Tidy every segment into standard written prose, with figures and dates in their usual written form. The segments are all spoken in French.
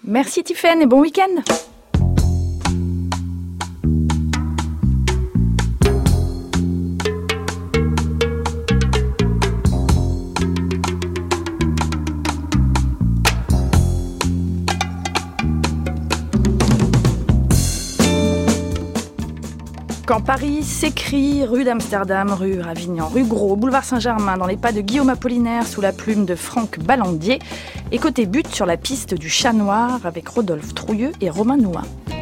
Merci Tiffaine et bon week-end. Quand Paris s'écrit, rue d'Amsterdam, rue Avignon, rue Gros, boulevard Saint-Germain, dans les pas de Guillaume Apollinaire, sous la plume de Franck Ballandier, et côté but sur la piste du Chat Noir avec Rodolphe Trouilleux et Romain Nouat.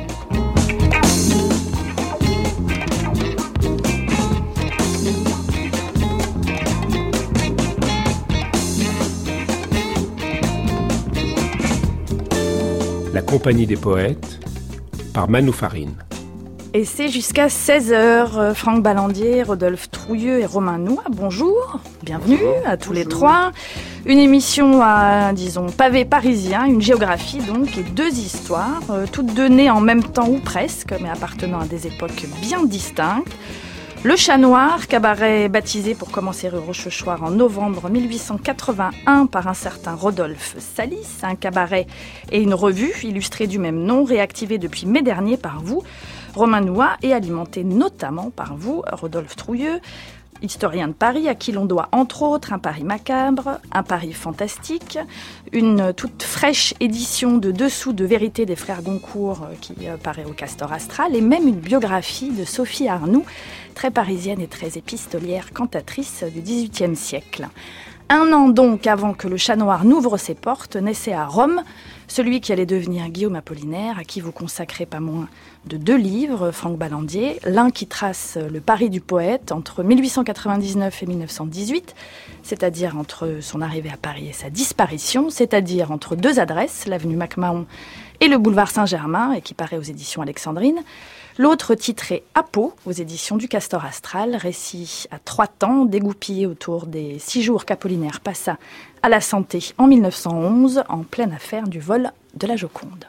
La Compagnie des Poètes, par Manu Farine. Et c'est jusqu'à 16h. Franck Ballandier, Rodolphe Trouilleux et Romain Nouat, bonjour, bienvenue à tous les trois. Une émission à, disons, pavé parisien, une géographie donc, et deux histoires, toutes deux nées en même temps ou presque, mais appartenant à des époques bien distinctes. Le Chat Noir, cabaret baptisé pour commencer rue Rochechouart en novembre 1881 par un certain Rodolphe Salis, un cabaret et une revue illustrée du même nom, réactivée depuis mai dernier par vous, Romain Nouat, et alimenté notamment par vous, Rodolphe Trouilleux, historien de Paris, à qui l'on doit entre autres un Paris macabre, un Paris fantastique, une toute fraîche édition de Dessous de vérité des frères Goncourt qui paraît au Castor Astral, et même une biographie de Sophie Arnoux, très parisienne et très épistolière, cantatrice du XVIIIe siècle. Un an donc avant que le Chat Noir n'ouvre ses portes, naissait à Rome celui qui allait devenir Guillaume Apollinaire, à qui vous consacrez pas moins de 2 livres, Franck Ballandier, l'un qui trace le Paris du poète entre 1899 et 1918, c'est-à-dire entre son arrivée à Paris et sa disparition, c'est-à-dire entre 2 adresses, l'avenue MacMahon et le boulevard Saint-Germain, et qui paraît aux éditions Alexandrine. L'autre titré À Pau, aux éditions du Castor Astral, récit à 3 temps, dégoupillé autour des 6 jours qu'Apollinaire passa à la Santé en 1911, en pleine affaire du vol de la Joconde.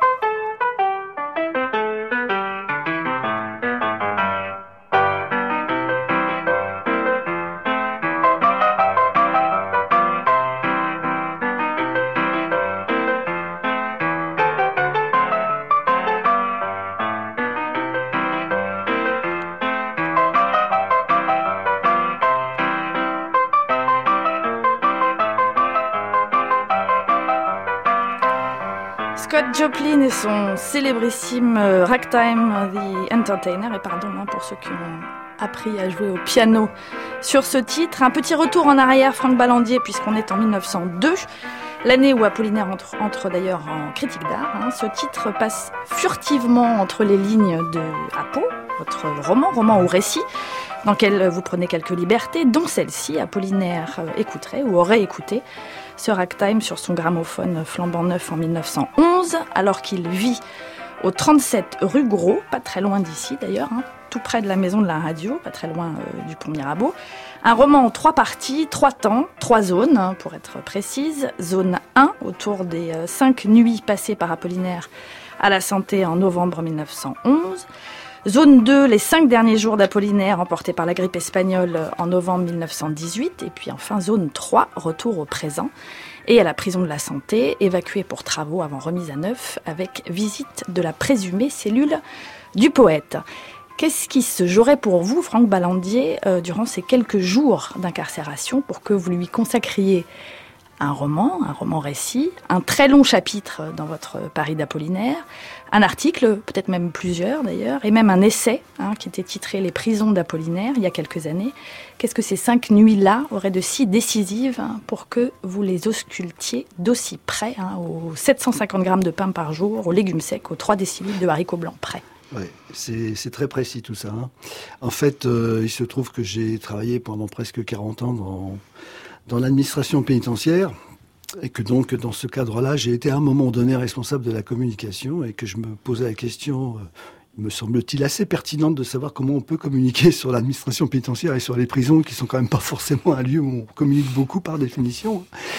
Scott Joplin et son célébrissime Ragtime the Entertainer, et pardon pour ceux qui ont appris à jouer au piano sur ce titre. Un petit retour en arrière, Franck Ballandier, puisqu'on est en 1902, l'année où Apollinaire entre d'ailleurs en critique d'art. Ce titre passe furtivement entre les lignes de À Pau, votre roman ou récit, dans lequel vous prenez quelques libertés, dont celle-ci, Apollinaire écouterait ou aurait écouté ce ragtime sur son gramophone flambant neuf en 1911, alors qu'il vit au 37 rue Gros, pas très loin d'ici d'ailleurs, tout près de la maison de la radio, pas très loin du pont Mirabeau. Un roman en 3 parties, 3 temps, 3 zones, pour être précise. Zone 1, autour des 5 nuits passées par Apollinaire à la Santé en novembre 1911. Zone 2, les 5 derniers jours d'Apollinaire emportés par la grippe espagnole en novembre 1918. Et puis enfin zone 3, retour au présent et à la prison de la Santé, évacuée pour travaux avant remise à neuf, avec visite de la présumée cellule du poète. Qu'est-ce qui se jouerait pour vous, Franck Ballandier, durant ces quelques jours d'incarcération pour que vous lui consacriez un roman récit, un très long chapitre dans votre Paris d'Apollinaire, un article, peut-être même plusieurs d'ailleurs, et même un essai qui était titré « Les prisons d'Apollinaire » il y a quelques années. Qu'est-ce que ces 5 nuits-là auraient de si décisives pour que vous les auscultiez d'aussi près, aux 750 grammes de pain par jour, aux légumes secs, aux 3 décilitres de haricots blancs prêts? Oui, c'est très précis tout ça. En fait, il se trouve que j'ai travaillé pendant presque 40 ans dans l'administration pénitentiaire, et que donc dans ce cadre-là, j'ai été à un moment donné responsable de la communication, et que je me posais la question, me semble-t-il assez pertinente, de savoir comment on peut communiquer sur l'administration pénitentiaire et sur les prisons, qui sont quand même pas forcément un lieu où on communique beaucoup par définition.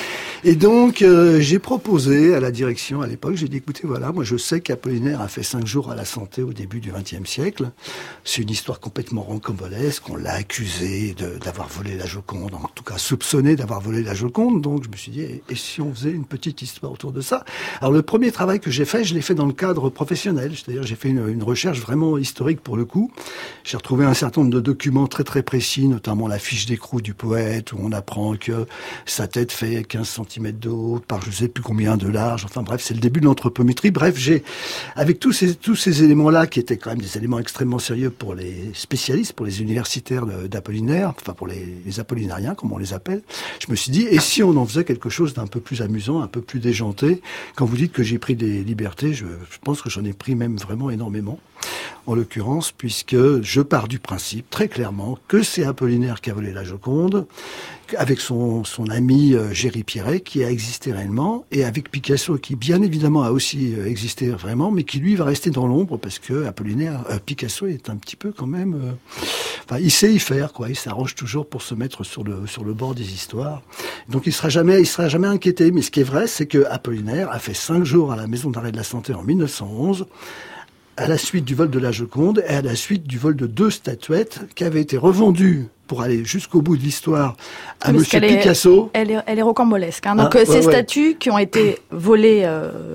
Et donc, j'ai proposé à la direction à l'époque, j'ai dit, écoutez, voilà, moi je sais qu'Apollinaire a fait 5 jours à la santé au début du XXe siècle. C'est une histoire complètement rocambolesque. On l'a accusé d'avoir volé la Joconde, en tout cas soupçonné d'avoir volé la Joconde. Donc je me suis dit, et si on faisait une petite histoire autour de ça? Alors le premier travail que j'ai fait, je l'ai fait dans le cadre professionnel. C'est-à-dire j'ai fait une recherche vraiment historique pour le coup. J'ai retrouvé un certain nombre de documents très très précis, notamment la fiche d'écrou du poète, où on apprend que sa tête fait 15 cm de haut par je sais plus combien de large. Enfin bref, c'est le début de l'anthropométrie. Bref, avec tous ces éléments-là, qui étaient quand même des éléments extrêmement sérieux pour les spécialistes, pour les universitaires d'Apollinaire, enfin pour les apollinariens, comme on les appelle, je me suis dit, et si on en faisait quelque chose d'un peu plus amusant, un peu plus déjanté? Quand vous dites que j'ai pris des libertés, je pense que j'en ai pris même vraiment énormément, en l'occurrence, puisque je pars du principe, très clairement, que c'est Apollinaire qui a volé la Joconde, avec son ami Géry Pierret, qui a existé réellement, et avec Picasso, qui bien évidemment a aussi existé vraiment, mais qui lui va rester dans l'ombre, parce que Picasso est un petit peu quand même... Enfin, il sait y faire, quoi. Il s'arrange toujours pour se mettre sur le bord des histoires. Donc il sera jamais inquiété. Mais ce qui est vrai, c'est que Apollinaire a fait 5 jours à la Maison d'arrêt de la Santé en 1911, à la suite du vol de la Joconde et à la suite du vol de 2 statuettes qui avaient été revendues pour aller jusqu'au bout de l'histoire à Monsieur Picasso. Elle est rocambolesque. Hein. Donc ces statues qui ont été volées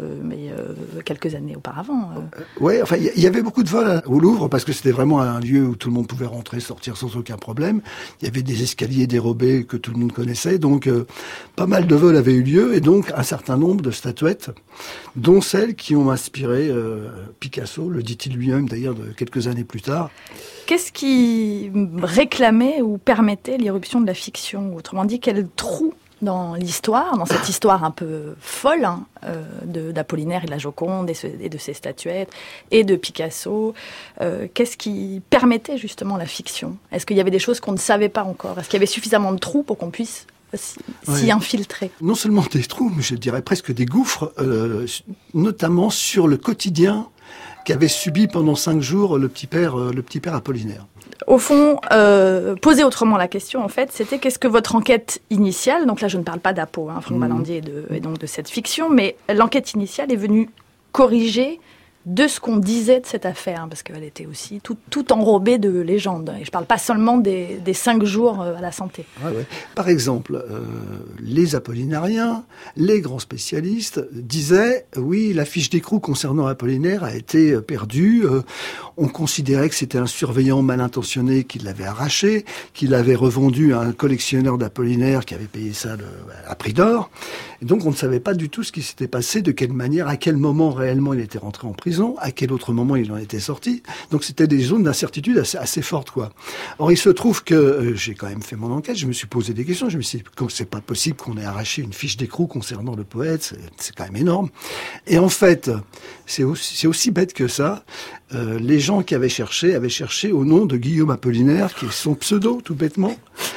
quelques années auparavant. Ouais, enfin il y avait beaucoup de vols au Louvre parce que c'était vraiment un lieu où tout le monde pouvait rentrer, sortir sans aucun problème. Il y avait des escaliers dérobés que tout le monde connaissait, donc pas mal de vols avaient eu lieu et donc un certain nombre de statuettes, dont celles qui ont inspiré Picasso, le dit-il lui-même d'ailleurs quelques années plus tard. Qu'est-ce qui réclamait ou permettait l'irruption de la fiction? Autrement dit, quel trou dans l'histoire, dans cette histoire un peu folle d'Apollinaire et de la Joconde et de ses statuettes et de Picasso, qu'est-ce qui permettait justement la fiction? Est-ce qu'il y avait des choses qu'on ne savait pas encore? Est-ce qu'il y avait suffisamment de trous pour qu'on puisse s'y infiltrer? Non seulement des trous, mais je dirais presque des gouffres, notamment sur le quotidien qu'avait subi pendant 5 jours le petit père Apollinaire. Au fond, poser autrement la question, en fait, c'était qu'est-ce que votre enquête initiale, donc là je ne parle pas d'Apo, Franck Ballandier et donc de cette fiction, mais l'enquête initiale est venue corriger de ce qu'on disait de cette affaire, parce qu'elle était aussi tout enrobée de légendes. Et je ne parle pas seulement des 5 jours à la santé. Ouais. Par exemple, les apollinariens, les grands spécialistes disaient « Oui, la fiche d'écrou concernant Apollinaire a été perdue. On considérait que c'était un surveillant mal intentionné qui l'avait arraché, qui l'avait revendu à un collectionneur d'Apollinaire qui avait payé ça à prix d'or. Et donc on ne savait pas du tout ce qui s'était passé, de quelle manière, à quel moment réellement il était rentré en prison, à quel autre moment il en était sorti. Donc c'était des zones d'incertitude assez fortes, quoi. Or il se trouve que j'ai quand même fait mon enquête, je me suis posé des questions, je me suis dit c'est pas possible qu'on ait arraché une fiche d'écrou concernant le poète, c'est quand même énorme. Et en fait, c'est aussi bête que ça. Les gens qui avaient cherché au nom de Guillaume Apollinaire, qui est son pseudo, tout bêtement.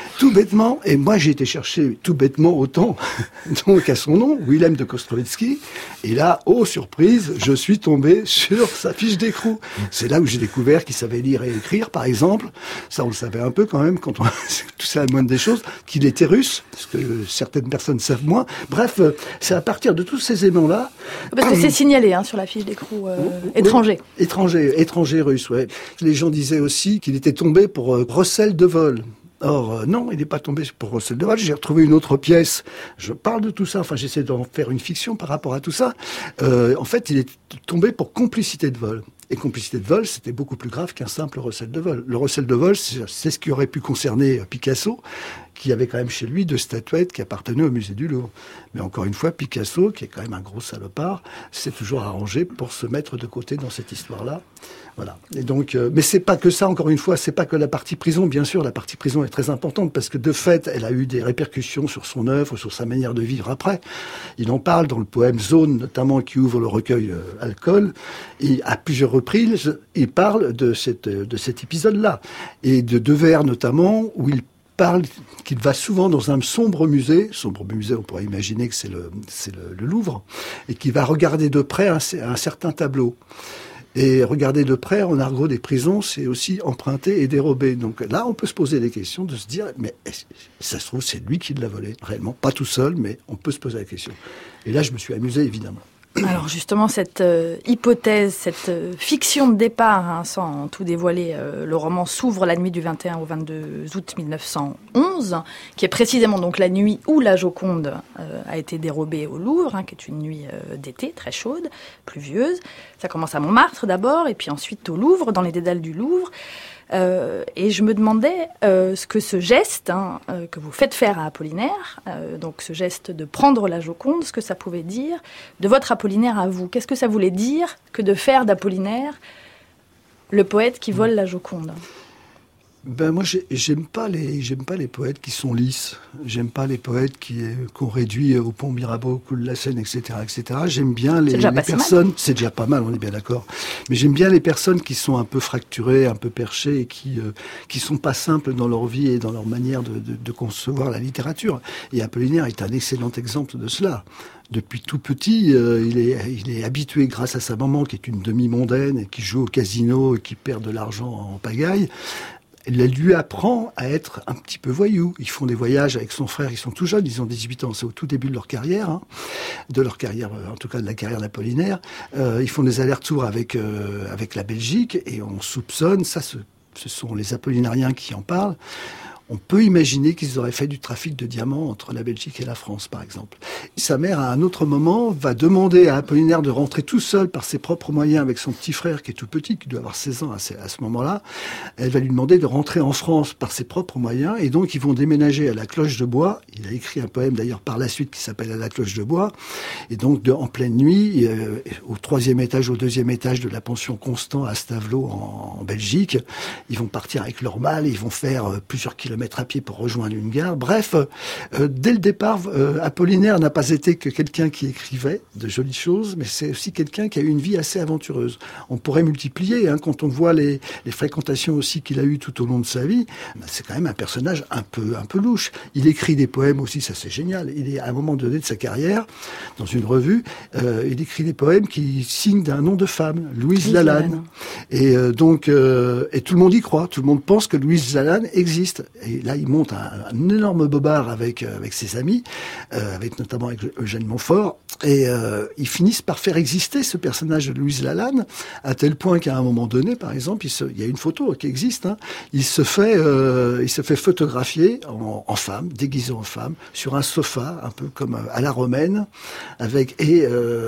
Et moi, j'ai été chercher tout bêtement autant, donc à son nom, Willem de Kostrowski. Et là, oh surprise, je suis tombé sur sa fiche d'écrou. C'est là où j'ai découvert qu'il savait lire et écrire, par exemple. Ça, on le savait un peu quand même, quand tout ça, la moindre des choses, qu'il était russe, parce que certaines personnes savent moins. Bref, c'est à partir de tous ces éléments-là. Parce que c'est signalé sur la fiche d'écrou étranger. Étranger russe, ouais. Les gens disaient aussi qu'il était tombé pour recel de vol. Or, non, il n'est pas tombé pour recel de vol. J'ai retrouvé une autre pièce. Je parle de tout ça. Enfin, j'essaie d'en faire une fiction par rapport à tout ça. En fait, il est tombé pour complicité de vol. Et complicité de vol, c'était beaucoup plus grave qu'un simple recel de vol. Le recel de vol, c'est ce qui aurait pu concerner Picasso, qui avait quand même chez lui 2 statuettes qui appartenaient au musée du Louvre. Mais encore une fois, Picasso, qui est quand même un gros salopard, s'est toujours arrangé pour se mettre de côté dans cette histoire-là. Voilà. Et donc, mais c'est pas que ça, encore une fois, c'est pas que la partie prison. Bien sûr, la partie prison est très importante parce que de fait, elle a eu des répercussions sur son œuvre, sur sa manière de vivre après. Il en parle dans le poème Zone, notamment, qui ouvre le recueil Alcool. Et à plusieurs reprises, il parle de cet épisode-là. Et de Devers, notamment, où il parle qu'il va souvent dans un sombre musée, on pourrait imaginer que c'est le Louvre, et qu'il va regarder de près un certain tableau. Et regarder de près, en argot des prisons, c'est aussi emprunter et dérober. Donc là, on peut se poser des questions, de se dire, mais ça se trouve, c'est lui qui l'a volé, réellement. Pas tout seul, mais on peut se poser la question. Et là, je me suis amusé, évidemment. Alors justement, cette hypothèse, cette fiction de départ, sans tout dévoiler, le roman s'ouvre la nuit du 21 au 22 août 1911, qui est précisément donc la nuit où la Joconde a été dérobée au Louvre, qui est une nuit d'été, très chaude, pluvieuse. Ça commence à Montmartre d'abord, et puis ensuite au Louvre, dans les dédales du Louvre. Et je me demandais ce que ce geste que vous faites faire à Apollinaire, donc ce geste de prendre la Joconde, ce que ça pouvait dire de votre Apollinaire à vous. Qu'est-ce que ça voulait dire que de faire d'Apollinaire le poète qui vole la Joconde ? Ben moi, j'aime pas les poètes qui sont lisses. J'aime pas les poètes qu'on réduit au pont Mirabeau, au cou de la Seine, etc., etc. J'aime bien les personnes. C'est déjà pas mal, on est bien d'accord. Mais j'aime bien les personnes qui sont un peu fracturées, un peu perchées, et qui sont pas simples dans leur vie et dans leur manière de concevoir la littérature. Et Apollinaire est un excellent exemple de cela. Depuis tout petit, il est habitué, grâce à sa maman, qui est une demi-mondaine, et qui joue au casino et qui perd de l'argent en pagaille. Elle lui apprend à être un petit peu voyou. Ils font des voyages avec son frère, ils sont tout jeunes, ils ont 18 ans, c'est au tout début de leur carrière, en tout cas de la carrière d'Apollinaire. Ils font des allers-retours avec la Belgique, et on soupçonne, ce sont les apollinariens qui en parlent, on peut imaginer qu'ils auraient fait du trafic de diamants entre la Belgique et la France, par exemple. Sa mère, à un autre moment, va demander à Apollinaire de rentrer tout seul par ses propres moyens avec son petit frère qui est tout petit, qui doit avoir 16 ans à ce moment-là. Elle va lui demander de rentrer en France par ses propres moyens, et donc ils vont déménager à la Cloche de Bois. Il a écrit un poème d'ailleurs par la suite qui s'appelle « À la Cloche de Bois ». Et donc en pleine nuit, au 3e étage, au 2e étage de la pension Constant à Stavelot en Belgique, ils vont partir avec leur malle, ils vont faire plusieurs kilomètres à pied pour rejoindre une gare. Bref, dès le départ, Apollinaire n'a pas été que quelqu'un qui écrivait de jolies choses, mais c'est aussi quelqu'un qui a eu une vie assez aventureuse. On pourrait multiplier, quand on voit les fréquentations aussi qu'il a eues tout au long de sa vie. C'est quand même un personnage un peu louche. Il écrit des poèmes aussi, ça c'est génial. Il est à un moment donné de sa carrière, dans une revue, il écrit des poèmes qui signent d'un nom de femme, Louise Lalanne. Et donc, et tout le monde y croit. Tout le monde pense que Louise Lalanne existe. Et là, il monte un énorme bobard avec ses amis, notamment avec Eugène Montfort, et ils finissent par faire exister ce personnage de Louise Lalanne, à tel point qu'à un moment donné, par exemple, il y a une photo qui existe, il se fait photographier en femme, déguisé en femme, sur un sofa, un peu comme à la romaine, et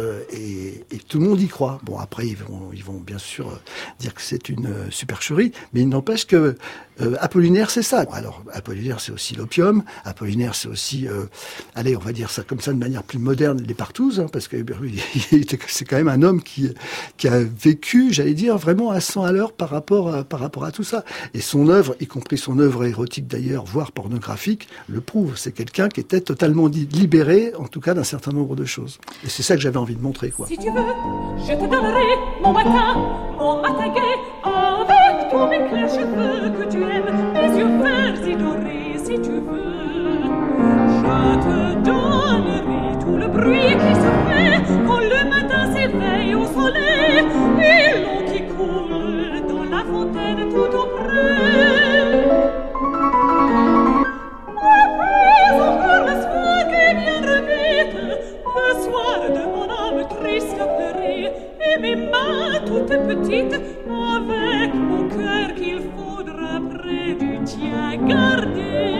tout le monde y croit. Bon, après, ils vont bien sûr dire que c'est une supercherie, mais il n'empêche que Apollinaire, c'est ça. Alors, Apollinaire, c'est aussi l'opium. Apollinaire, c'est aussi, on va dire ça comme ça de manière plus moderne, les partouzes, parce que c'est quand même un homme qui a vécu, j'allais dire, vraiment à 100 à l'heure par rapport à tout ça. Et son œuvre, y compris son œuvre érotique d'ailleurs, voire pornographique, le prouve. C'est quelqu'un qui était totalement libéré, en tout cas, d'un certain nombre de choses. Et c'est ça que j'avais envie de montrer, quoi. Si tu veux, je te donnerai mon matin gai, avec tous mes clairs cheveux que tu aimes, mes yeux verts et dorés, si tu veux. Je te donnerai tout le bruit qui se fait quand le matin s'éveille au soleil, et l'eau qui coule dans la fontaine tout auprès. Mais encore le soir qui vient revite, le soir de mon âme triste pleurée, et mes mains toutes petites, avec mon cœur qu'il faudra près du tien garder.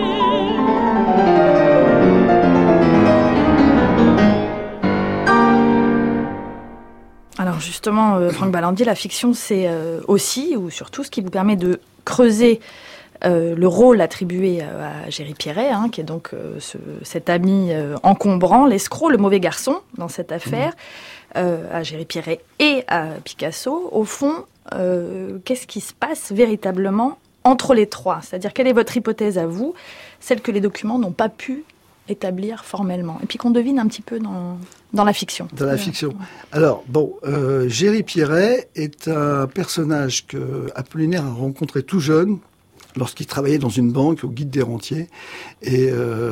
Alors justement, Franck Ballandier, la fiction, c'est aussi, ou surtout, ce qui vous permet de creuser le rôle attribué à Géry Pierret, qui est donc cet ami encombrant, l'escroc, le mauvais garçon dans cette affaire, à Géry Pierret et à Picasso. Au fond, qu'est-ce qui se passe véritablement entre les trois ? C'est-à-dire, quelle est votre hypothèse à vous, celle que les documents n'ont pas pu établir formellement, et puis qu'on devine un petit peu dans la fiction. Dans la fiction. Alors, Géry Pierret est un personnage que Apollinaire a rencontré tout jeune, lorsqu'il travaillait dans une banque au Guide des Rentiers, et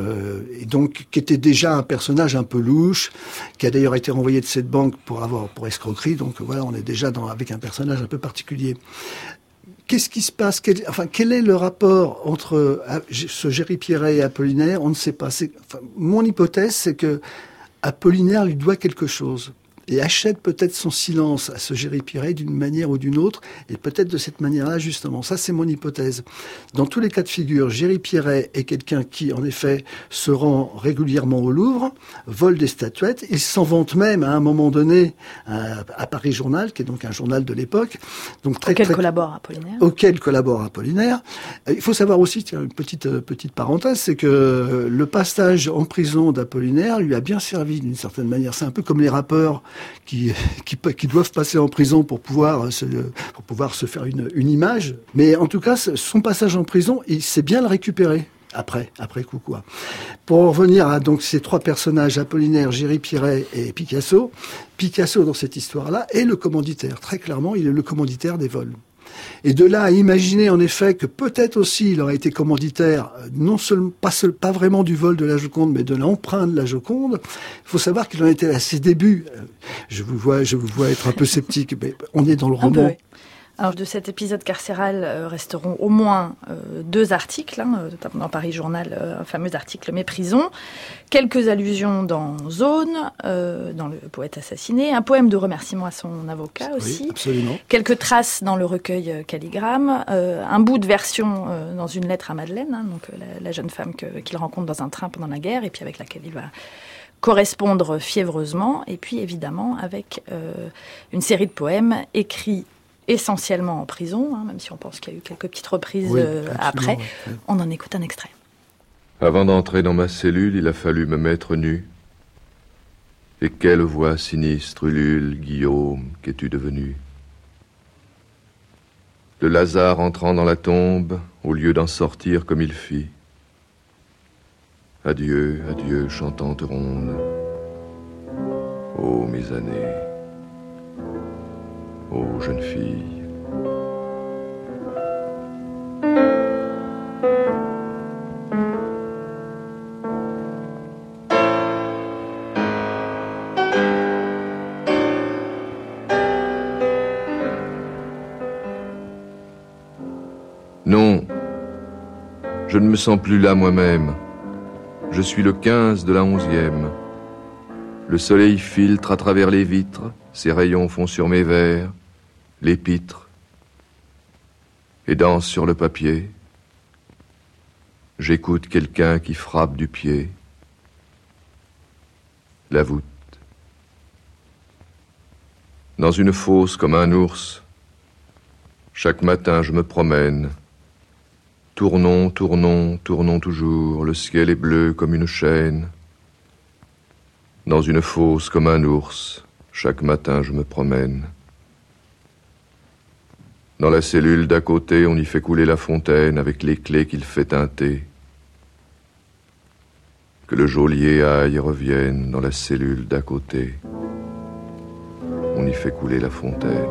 donc qui était déjà un personnage un peu louche, qui a d'ailleurs été renvoyé de cette banque pour escroquerie. Donc voilà, on est déjà avec un personnage un peu particulier. Qu'est-ce qui se passe? Quel est le rapport entre ce Géry Pierret et Apollinaire? On ne sait pas. Mon hypothèse, c'est que Apollinaire lui doit quelque chose. Et achète peut-être son silence à ce Géry Pierret d'une manière ou d'une autre, et peut-être de cette manière-là, justement. Ça, c'est mon hypothèse. Dans tous les cas de figure, Géry Pierret est quelqu'un qui, en effet, se rend régulièrement au Louvre, vole des statuettes. Il s'en vante même, à un moment donné, à Paris Journal, qui est donc un journal de l'époque. Auquel collabore Apollinaire. Auquel collabore Apollinaire. Il faut savoir aussi, tiens, une petite parenthèse, c'est que le passage en prison d'Apollinaire lui a bien servi d'une certaine manière. C'est un peu comme les rappeurs qui doivent passer en prison pour pouvoir se faire une image. Mais en tout cas, son passage en prison, il sait bien le récupérer après coup, quoi. Pour en revenir à donc ces trois personnages, Apollinaire, Géry Pierret et Picasso, dans cette histoire-là, est le commanditaire. Très clairement, il est le commanditaire des vols. Et de là à imaginer en effet que peut-être aussi il aurait été commanditaire, non seulement pas vraiment du vol de la Joconde, mais de l'emprunt de la Joconde. Il faut savoir qu'il en était à ses débuts. Je vous vois être un peu sceptique, mais on est dans le roman. Oui. Alors, de cet épisode carcéral resteront au moins 2 articles, notamment dans Paris Journal, un fameux article Méprisons, quelques allusions dans Zone, dans Le Poète assassiné, un poème de remerciement à son avocat aussi, oui, absolument. Quelques traces dans le recueil Calligramme, un bout de version dans une lettre à Madeleine, donc la jeune femme qu'il rencontre dans un train pendant la guerre et puis avec laquelle il va correspondre fiévreusement, et puis évidemment avec une série de poèmes écrits essentiellement en prison, même si on pense qu'il y a eu quelques petites reprises après. Oui. On en écoute un extrait. Avant d'entrer dans ma cellule, il a fallu me mettre nu. Et quelle voix sinistre ulule, Guillaume, qu'es-tu devenu? Le Lazare entrant dans la tombe, au lieu d'en sortir comme il fit. Adieu, adieu, chantante ronde. Ô mes années, ô jeune fille. Non, je ne me sens plus là moi-même. Je suis le 15 de la 11e. Le soleil filtre à travers les vitres, ses rayons font sur mes vers l'épître et danse sur le papier. J'écoute quelqu'un qui frappe du pied la voûte. Dans une fosse comme un ours, chaque matin je me promène. Tournons, tournons, tournons toujours, le ciel est bleu comme une chaîne. Dans une fosse comme un ours, chaque matin je me promène. Dans la cellule d'à côté, on y fait couler la fontaine avec les clés qu'il fait teinter. Que le geôlier aille et revienne dans la cellule d'à côté. On y fait couler la fontaine.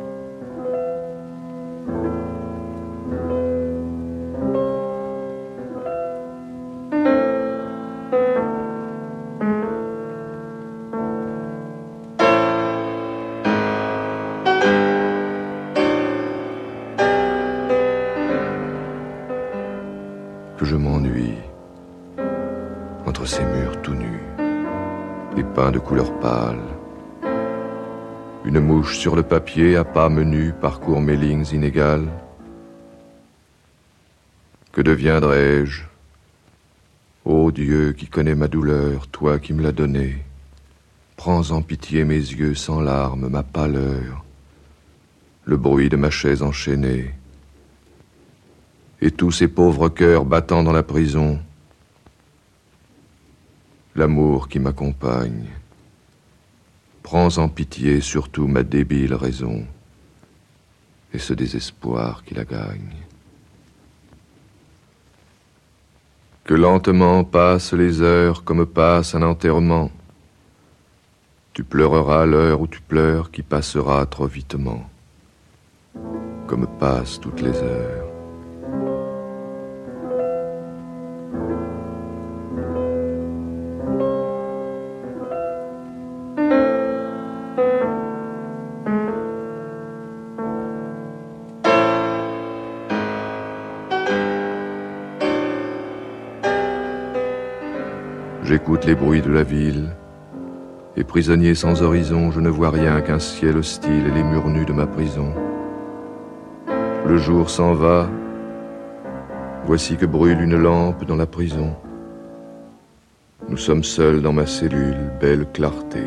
Que je m'ennuie entre ces murs tout nus, les peints de couleur pâle. Une mouche sur le papier à pas menus parcourt mes lignes inégales. Que deviendrai-je? Ô Dieu qui connais ma douleur, toi qui me l'as donnée, prends en pitié mes yeux sans larmes, ma pâleur, le bruit de ma chaise enchaînée. Et tous ces pauvres cœurs battant dans la prison, l'amour qui m'accompagne. Prends en pitié surtout ma débile raison et ce désespoir qui la gagne. Que lentement passent les heures comme passe un enterrement. Tu pleureras l'heure où tu pleures qui passera trop vitement, comme passent toutes les heures. J'écoute les bruits de la ville, et prisonnier sans horizon, je ne vois rien qu'un ciel hostile et les murs nus de ma prison. Le jour s'en va, voici que brûle une lampe dans la prison. Nous sommes seuls dans ma cellule, belle clarté,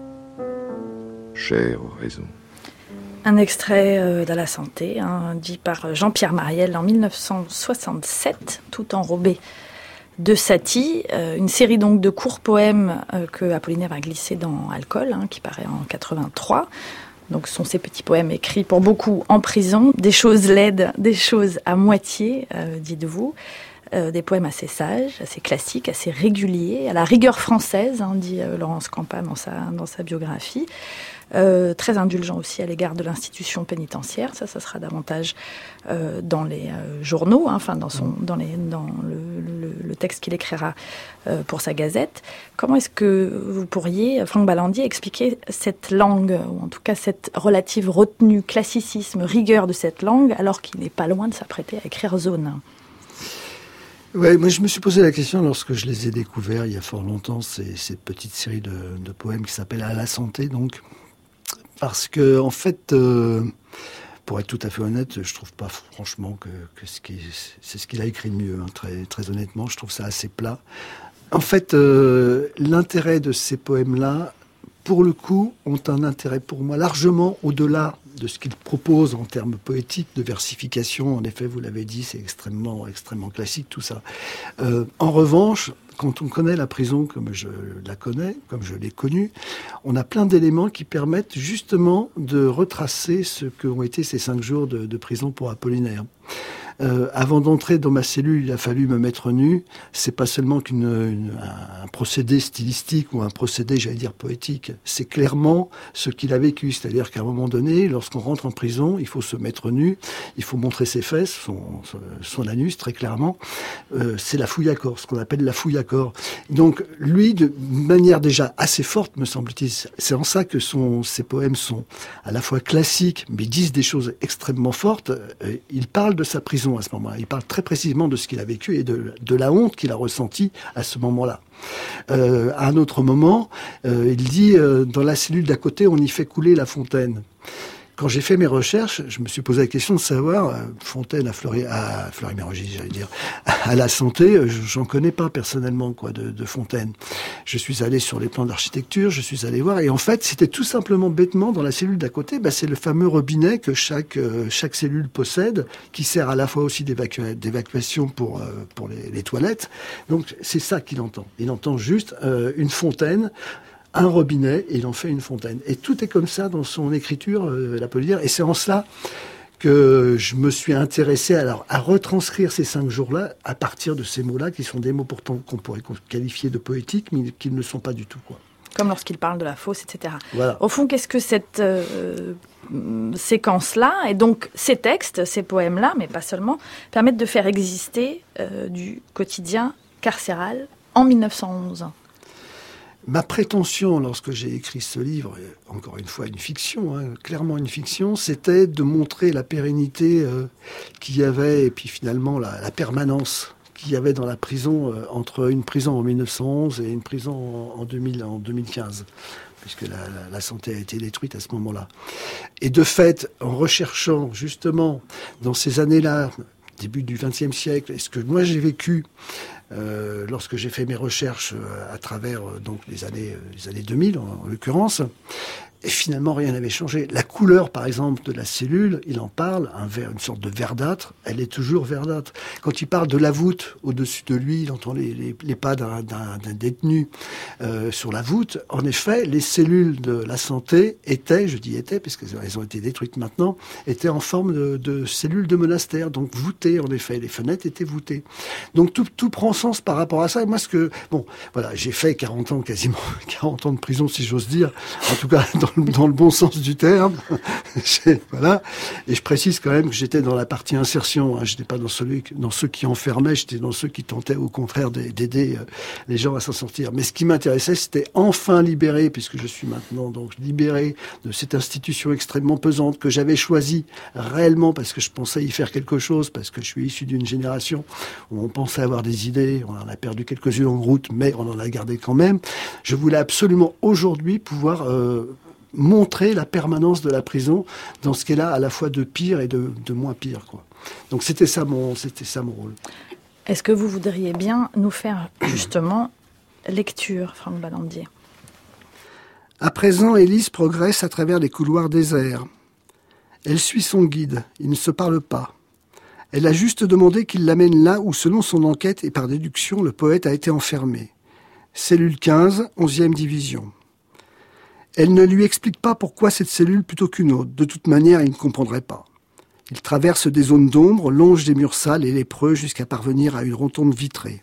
chère raison. Un extrait d'À la santé, dit par Jean-Pierre Mariel en 1967, tout enrobé de Satie, une série donc de courts poèmes que Apollinaire a glissés dans Alcool, qui paraît en 83. Donc ce sont ces petits poèmes écrits pour beaucoup en prison, des choses laides, des choses à moitié, dites-vous. Des poèmes assez sages, assez classiques, assez réguliers, à la rigueur française, dit Laurence Campa dans sa biographie. Très indulgent aussi à l'égard de l'institution pénitentiaire. Ça sera davantage dans les journaux, dans le texte qu'il écrira pour sa gazette. Comment est-ce que vous pourriez, Franck Ballandier, expliquer cette langue, ou en tout cas cette relative retenue, classicisme, rigueur de cette langue, alors qu'il n'est pas loin de s'apprêter à écrire Zone? Ouais, moi je me suis posé la question lorsque je les ai découverts il y a fort longtemps, ces petites séries de poèmes qui s'appellent À la santé, donc. Parce que, en fait, pour être tout à fait honnête, je trouve pas franchement que c'est ce qu'il a écrit de mieux, très, très honnêtement, je trouve ça assez plat. En fait, l'intérêt de ces poèmes-là, pour le coup, ont un intérêt pour moi largement au-delà de ce qu'il propose en termes poétiques, de versification. En effet, vous l'avez dit, c'est extrêmement, extrêmement classique tout ça. En revanche, quand on connaît la prison comme je la connais, comme je l'ai connue, on a plein d'éléments qui permettent justement de retracer ce qu'ont été ces 5 jours de prison pour Apollinaire. Avant d'entrer dans ma cellule, il a fallu me mettre nu. C'est pas seulement un procédé stylistique ou un procédé, j'allais dire, poétique. C'est clairement ce qu'il a vécu. C'est-à-dire qu'à un moment donné, lorsqu'on rentre en prison, il faut se mettre nu, il faut montrer ses fesses, son anus, très clairement. C'est la fouille à corps, ce qu'on appelle la fouille à corps. Donc, lui, de manière déjà assez forte, me semble-t-il, c'est en ça que ses poèmes sont à la fois classiques, mais disent des choses extrêmement fortes. Il parle de sa prison à ce moment-là. Il parle très précisément de ce qu'il a vécu et de la honte qu'il a ressentie à ce moment-là. À un autre moment, il dit dans la cellule d'à côté, on y fait couler la fontaine. Quand j'ai fait mes recherches, je me suis posé la question de savoir, Fontaine à Fleury-Mérogis, j'allais dire, à la santé, j'en connais pas personnellement, de Fontaine. Je suis allé sur les plans d'architecture, je suis allé voir, et en fait, c'était tout simplement bêtement, dans la cellule d'à côté, c'est le fameux robinet que chaque cellule possède, qui sert à la fois aussi d'évacuation pour les toilettes. Donc, c'est ça qu'il entend. Il entend juste une fontaine, un robinet, et il en fait une fontaine. Et tout est comme ça dans son écriture, l'Apollinaire, et c'est en cela que je me suis intéressé à retranscrire ces 5 jours-là à partir de ces mots-là, qui sont des mots pourtant qu'on pourrait qualifier de poétiques, mais qui ne sont pas du tout, Comme lorsqu'il parle de la fosse, etc. Voilà. Au fond, qu'est-ce que cette séquence-là, et donc ces textes, ces poèmes-là, mais pas seulement, permettent de faire exister du quotidien carcéral en 1911 ? Ma prétention, lorsque j'ai écrit ce livre, encore une fois une fiction, clairement une fiction, c'était de montrer la pérennité qu'il y avait, et puis finalement la permanence qu'il y avait dans la prison, entre une prison en 1911 et une prison en 2015, puisque la santé a été détruite à ce moment-là. Et de fait, en recherchant justement dans ces années-là, début du XXe siècle, et ce que moi j'ai vécu lorsque j'ai fait mes recherches à travers donc les années 2000 en l'occurrence, et finalement rien n'avait changé. La couleur par exemple de la cellule, il en parle, une sorte de verdâtre, elle est toujours verdâtre. Quand il parle de la voûte au-dessus de lui, il entend les pas d'un détenu sur la voûte. En effet, les cellules de la santé étaient, je dis étaient parce qu'elles ont été détruites maintenant, étaient en forme de cellules de monastère, donc voûtées en effet, les fenêtres étaient voûtées. Donc tout prend sens par rapport à ça. Et moi j'ai fait 40 ans quasiment, 40 ans de prison si j'ose dire, en tout cas dans le bon sens du terme. Voilà. Et je précise quand même que j'étais dans la partie insertion. J'étais pas dans ceux qui enfermaient, j'étais dans ceux qui tentaient au contraire d'aider les gens à s'en sortir. Mais ce qui m'intéressait, c'était enfin libéré, puisque je suis maintenant donc libéré de cette institution extrêmement pesante que j'avais choisie réellement parce que je pensais y faire quelque chose, parce que je suis issu d'une génération où on pensait avoir des idées gardées. On en a perdu quelques-unes en route, mais on en a gardé quand même. Je voulais absolument aujourd'hui pouvoir montrer la permanence de la prison dans ce qu'elle a à la fois de pire et de moins pire, quoi. Donc c'était ça mon rôle. Est-ce que vous voudriez bien nous faire justement lecture, Franck Balandier? À présent, Élise progresse à travers les couloirs déserts. Elle suit son guide, ils ne se parlent pas. Elle a juste demandé qu'il l'amène là où, selon son enquête et par déduction, le poète a été enfermé. Cellule 15, 11e division. Elle ne lui explique pas pourquoi cette cellule plutôt qu'une autre. De toute manière, il ne comprendrait pas. Il traverse des zones d'ombre, longe des murs sales et lépreux jusqu'à parvenir à une rotonde vitrée.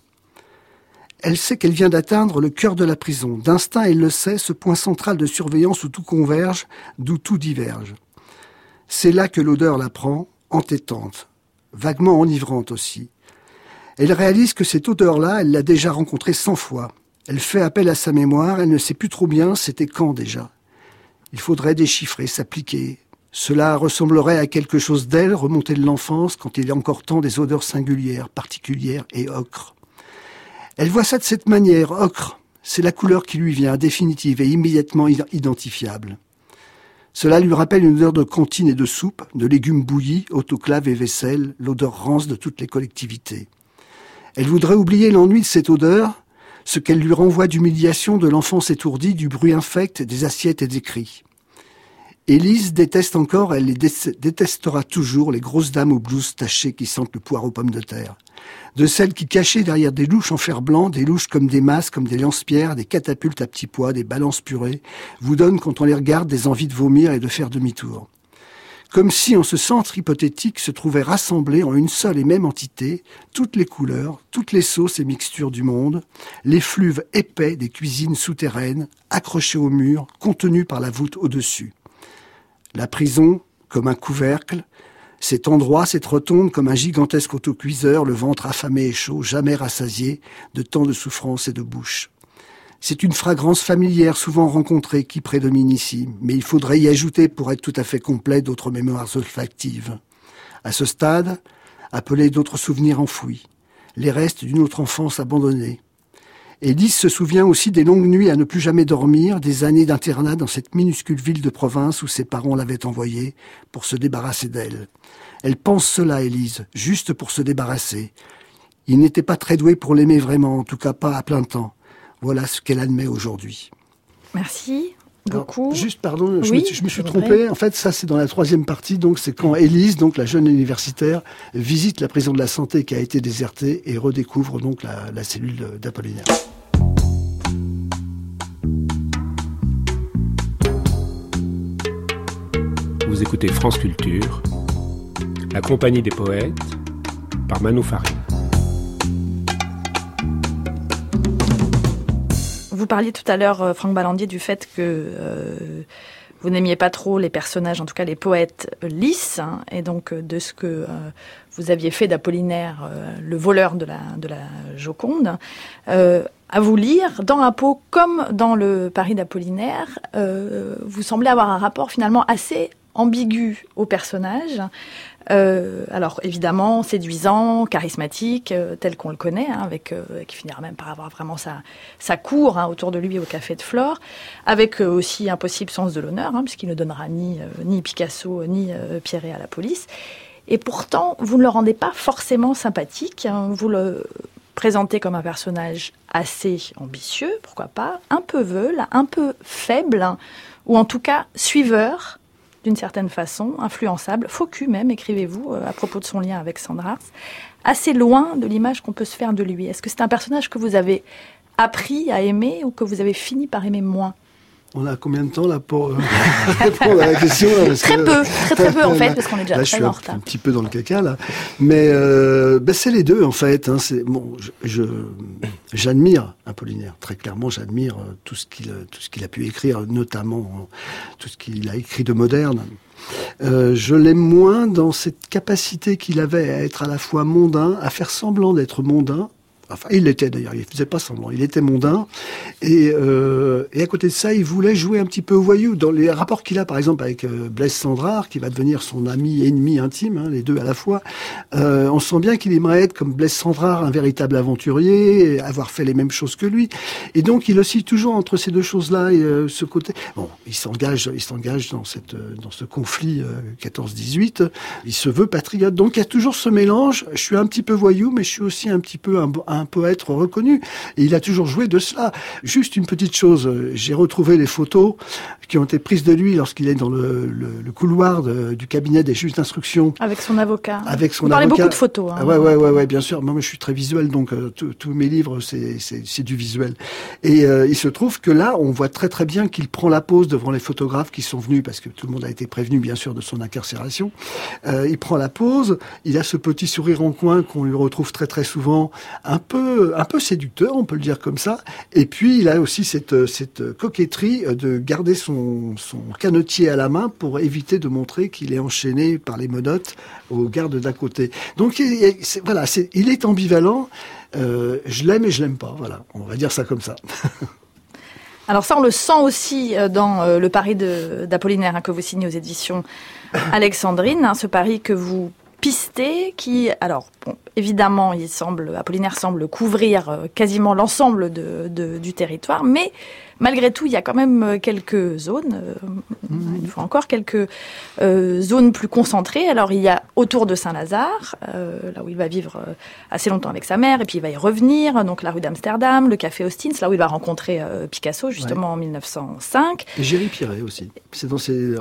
Elle sait qu'elle vient d'atteindre le cœur de la prison. D'instinct, elle le sait, ce point central de surveillance où tout converge, d'où tout diverge. C'est là que l'odeur la prend, entêtante, vaguement enivrante aussi. Elle réalise que cette odeur-là, elle l'a déjà rencontrée 100 fois. Elle fait appel à sa mémoire, elle ne sait plus trop bien c'était quand déjà. Il faudrait déchiffrer, s'appliquer. Cela ressemblerait à quelque chose d'elle, remontée de l'enfance, quand il est encore temps des odeurs singulières, particulières et ocre. Elle voit ça de cette manière, ocre. C'est la couleur qui lui vient, définitive et immédiatement identifiable. Cela lui rappelle une odeur de cantine et de soupe, de légumes bouillis, autoclaves et vaisselle, l'odeur rance de toutes les collectivités. Elle voudrait oublier l'ennui de cette odeur, ce qu'elle lui renvoie d'humiliation de l'enfance étourdie, du bruit infect, des assiettes et des cris. Élise déteste encore, elle les détestera toujours, les grosses dames aux blouses tachées qui sentent le poire aux pommes de terre. De celles qui, cachées derrière des louches en fer blanc, des louches comme des masses, comme des lance-pierres, des catapultes à petits pois, des balances purées, vous donnent, quand on les regarde, des envies de vomir et de faire demi-tour. Comme si, en ce centre hypothétique, se trouvaient rassemblées en une seule et même entité toutes les couleurs, toutes les sauces et mixtures du monde, les fleuves épais des cuisines souterraines, accrochés au mur, contenus par la voûte au-dessus. La prison, comme un couvercle, cet endroit, cette rotonde, comme un gigantesque autocuiseur, le ventre affamé et chaud, jamais rassasié de tant de souffrance et de bouche. C'est une fragrance familière souvent rencontrée qui prédomine ici, mais il faudrait y ajouter, pour être tout à fait complet, d'autres mémoires olfactives. À ce stade, appelez d'autres souvenirs enfouis, les restes d'une autre enfance abandonnée. Élise se souvient aussi des longues nuits à ne plus jamais dormir, des années d'internat dans cette minuscule ville de province où ses parents l'avaient envoyée pour se débarrasser d'elle. Elle pense cela, Élise, juste pour se débarrasser. Il n'était pas très doué pour l'aimer vraiment, en tout cas pas à plein temps. Voilà ce qu'elle admet aujourd'hui. Merci beaucoup. Alors, juste, pardon, oui, je me suis trompé. En fait, ça, c'est dans la 3e partie. Donc, c'est quand Élise, donc la jeune universitaire, visite la prison de la Santé qui a été désertée et redécouvre donc la cellule d'Apollinaire. Vous écoutez France Culture, la compagnie des poètes, par Manou Farid. Vous parliez tout à l'heure, Franck Balandier, du fait que vous n'aimiez pas trop les personnages, en tout cas les poètes lisses, hein, et donc de ce que vous aviez fait d'Apollinaire, le voleur de la Joconde. À vous lire, dans Apo comme dans le Paris d'Apollinaire, vous semblez avoir un rapport finalement assez ambigu au personnage. Alors évidemment séduisant, charismatique, tel qu'on le connaît, hein, qui finira même par avoir vraiment sa cour hein, autour de lui au Café de Flore, avec aussi un possible sens de l'honneur, hein, puisqu'il ne donnera ni Picasso ni Pierret à la police. Et pourtant, vous ne le rendez pas forcément sympathique, hein, vous le présentez comme un personnage assez ambitieux, pourquoi pas, un peu veule, un peu faible, hein, ou en tout cas suiveur, d'une certaine façon, influençable, faux cul même, écrivez-vous, à propos de son lien avec Sandrars, assez loin de l'image qu'on peut se faire de lui. Est-ce que c'est un personnage que vous avez appris à aimer ou que vous avez fini par aimer moins ? On a combien de temps là pour répondre à la question là, parce très peu en fait, parce qu'on est déjà très en retard. Je suis un petit peu dans le caca là, mais c'est les deux en fait. Hein, j'admire Apollinaire, très clairement, j'admire tout ce qu'il a pu écrire, notamment tout ce qu'il a écrit de moderne. Je l'aime moins dans cette capacité qu'il avait à être à la fois mondain, à faire semblant d'être mondain, Enfin, il l'était d'ailleurs, il faisait pas semblant, il était mondain. Et à côté de ça, il voulait jouer un petit peu au voyou. Dans les rapports qu'il a, par exemple, avec Blaise Cendrars, qui va devenir son ami et ennemi intime, hein, les deux à la fois, on sent bien qu'il aimerait être comme Blaise Cendrars, un véritable aventurier, avoir fait les mêmes choses que lui. Et donc, il oscille toujours entre ces deux choses-là, et ce côté... Bon, il s'engage dans ce conflit 14-18, il se veut patriote. Donc, il y a toujours ce mélange, je suis un petit peu voyou, mais je suis aussi un petit peu un poète reconnu. Et il a toujours joué de cela. Juste une petite chose, j'ai retrouvé les photos qui ont été prises de lui lorsqu'il est dans le couloir du cabinet des juges d'instruction. Avec son avocat. Avec son avocat. Vous parlez beaucoup de photos. Hein. Ouais, bien sûr. Moi, je suis très visuel, donc tous mes livres, c'est du visuel. Et il se trouve que là, on voit très très bien qu'il prend la pose devant les photographes qui sont venus, parce que tout le monde a été prévenu, bien sûr, de son incarcération. Il prend la pose, il a ce petit sourire en coin qu'on lui retrouve très très souvent, un peu séducteur, on peut le dire comme ça. Et puis, il a aussi cette coquetterie de garder son canotier à la main pour éviter de montrer qu'il est enchaîné par les menottes aux gardes d'à côté. Donc, il est ambivalent. Je l'aime et je l'aime pas. Voilà, on va dire ça comme ça. Alors ça, on le sent aussi dans le Paris d'Apollinaire, hein, que vous signez aux éditions Alexandrine, hein, ce Paris que vous pistez, qui, alors, bon, évidemment, Apollinaire semble couvrir quasiment l'ensemble du territoire, mais malgré tout, il y a quand même quelques zones, une fois encore, quelques zones plus concentrées. Alors, il y a autour de Saint-Lazare, là où il va vivre assez longtemps avec sa mère, et puis il va y revenir, donc la rue d'Amsterdam, le café Austin, c'est là où il va rencontrer Picasso, justement, en 1905. Et Géry Pirret aussi. C'est dans ces...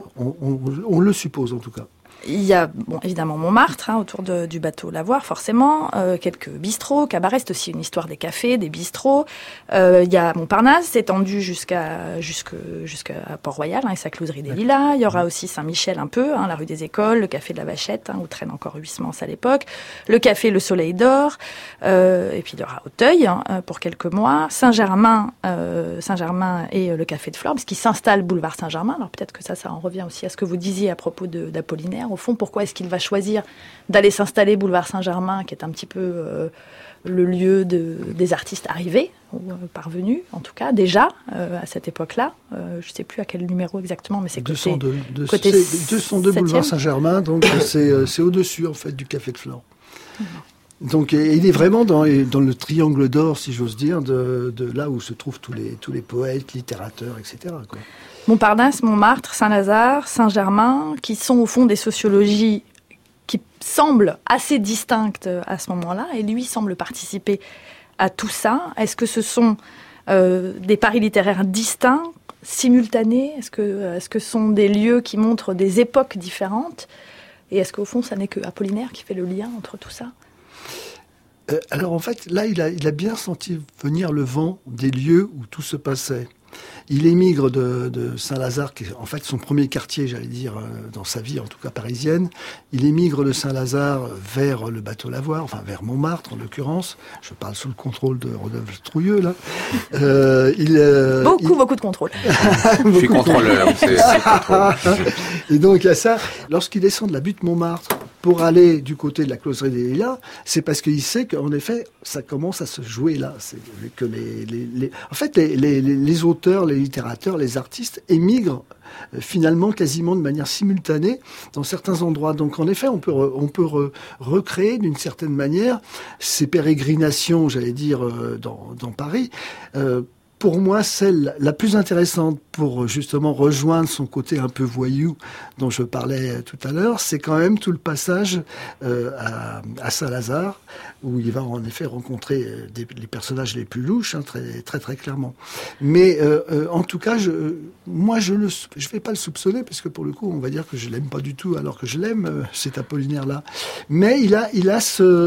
on le suppose, en tout cas. Il y a évidemment Montmartre, hein, autour du bateau Lavoir, forcément, quelques bistrots, cabarets, c'est aussi une histoire des cafés, des bistrots. Il y a Montparnasse, étendu jusqu'à Port-Royal, hein, et sa closerie des Lilas. Il y aura aussi Saint-Michel un peu, hein, la rue des Écoles, le café de la Vachette, hein, où traîne encore Huysmans à l'époque, le café Le Soleil d'Or, et puis il y aura Auteuil, hein, pour quelques mois, Saint-Germain et le café de Flore, parce qu'il s'installe boulevard Saint-Germain. Alors peut-être que ça en revient aussi à ce que vous disiez à propos d'Apollinaire. Au fond, pourquoi est-ce qu'il va choisir d'aller s'installer boulevard Saint-Germain, qui est un petit peu le lieu des artistes arrivés, ou parvenus, en tout cas, déjà, à cette époque-là. Je ne sais plus à quel numéro exactement, mais c'est côté 202 boulevard Saint-Germain, donc c'est au-dessus, en fait, du café de Flore. Donc, il est vraiment dans le triangle d'or, si j'ose dire, de là où se trouvent tous les poètes, littérateurs, etc., quoi. Montparnasse, Montmartre, Saint-Lazare, Saint-Germain, qui sont au fond des sociologies qui semblent assez distinctes à ce moment-là, et lui semble participer à tout ça. Est-ce que ce sont des paris littéraires distincts, simultanés ? Est-ce que ce sont des lieux qui montrent des époques différentes ? Et est-ce qu'au fond, ça n'est que Apollinaire qui fait le lien entre tout ça ? Alors en fait, là, il a bien senti venir le vent des lieux où tout se passait. Il émigre de Saint-Lazare, qui est en fait son premier quartier, j'allais dire, dans sa vie, en tout cas parisienne. Il émigre de Saint-Lazare vers le bateau Lavoir, enfin vers Montmartre en l'occurrence. Je parle sous le contrôle de Rodolphe Trouilleux, là. Beaucoup de contrôle. Je suis contrôleur. Et donc il y a ça. Lorsqu'il descend de la butte Montmartre pour aller du côté de la closerie des Lilas, c'est parce qu'il sait qu'en effet, ça commence à se jouer là. C'est que en fait, les auteurs, les littérateurs, les artistes émigrent finalement quasiment de manière simultanée dans certains endroits. Donc en effet, on peut recréer d'une certaine manière ces pérégrinations, j'allais dire, dans Paris. Pour moi, celle la plus intéressante pour justement rejoindre son côté un peu voyou dont je parlais tout à l'heure, c'est quand même tout le passage à Saint-Lazare, où il va en effet rencontrer les personnages les plus louches, hein, très, très, très clairement. Mais en tout cas, je vais pas le soupçonner, parce que pour le coup, on va dire que je l'aime pas du tout, alors que je l'aime, cet Apollinaire-là. Mais il a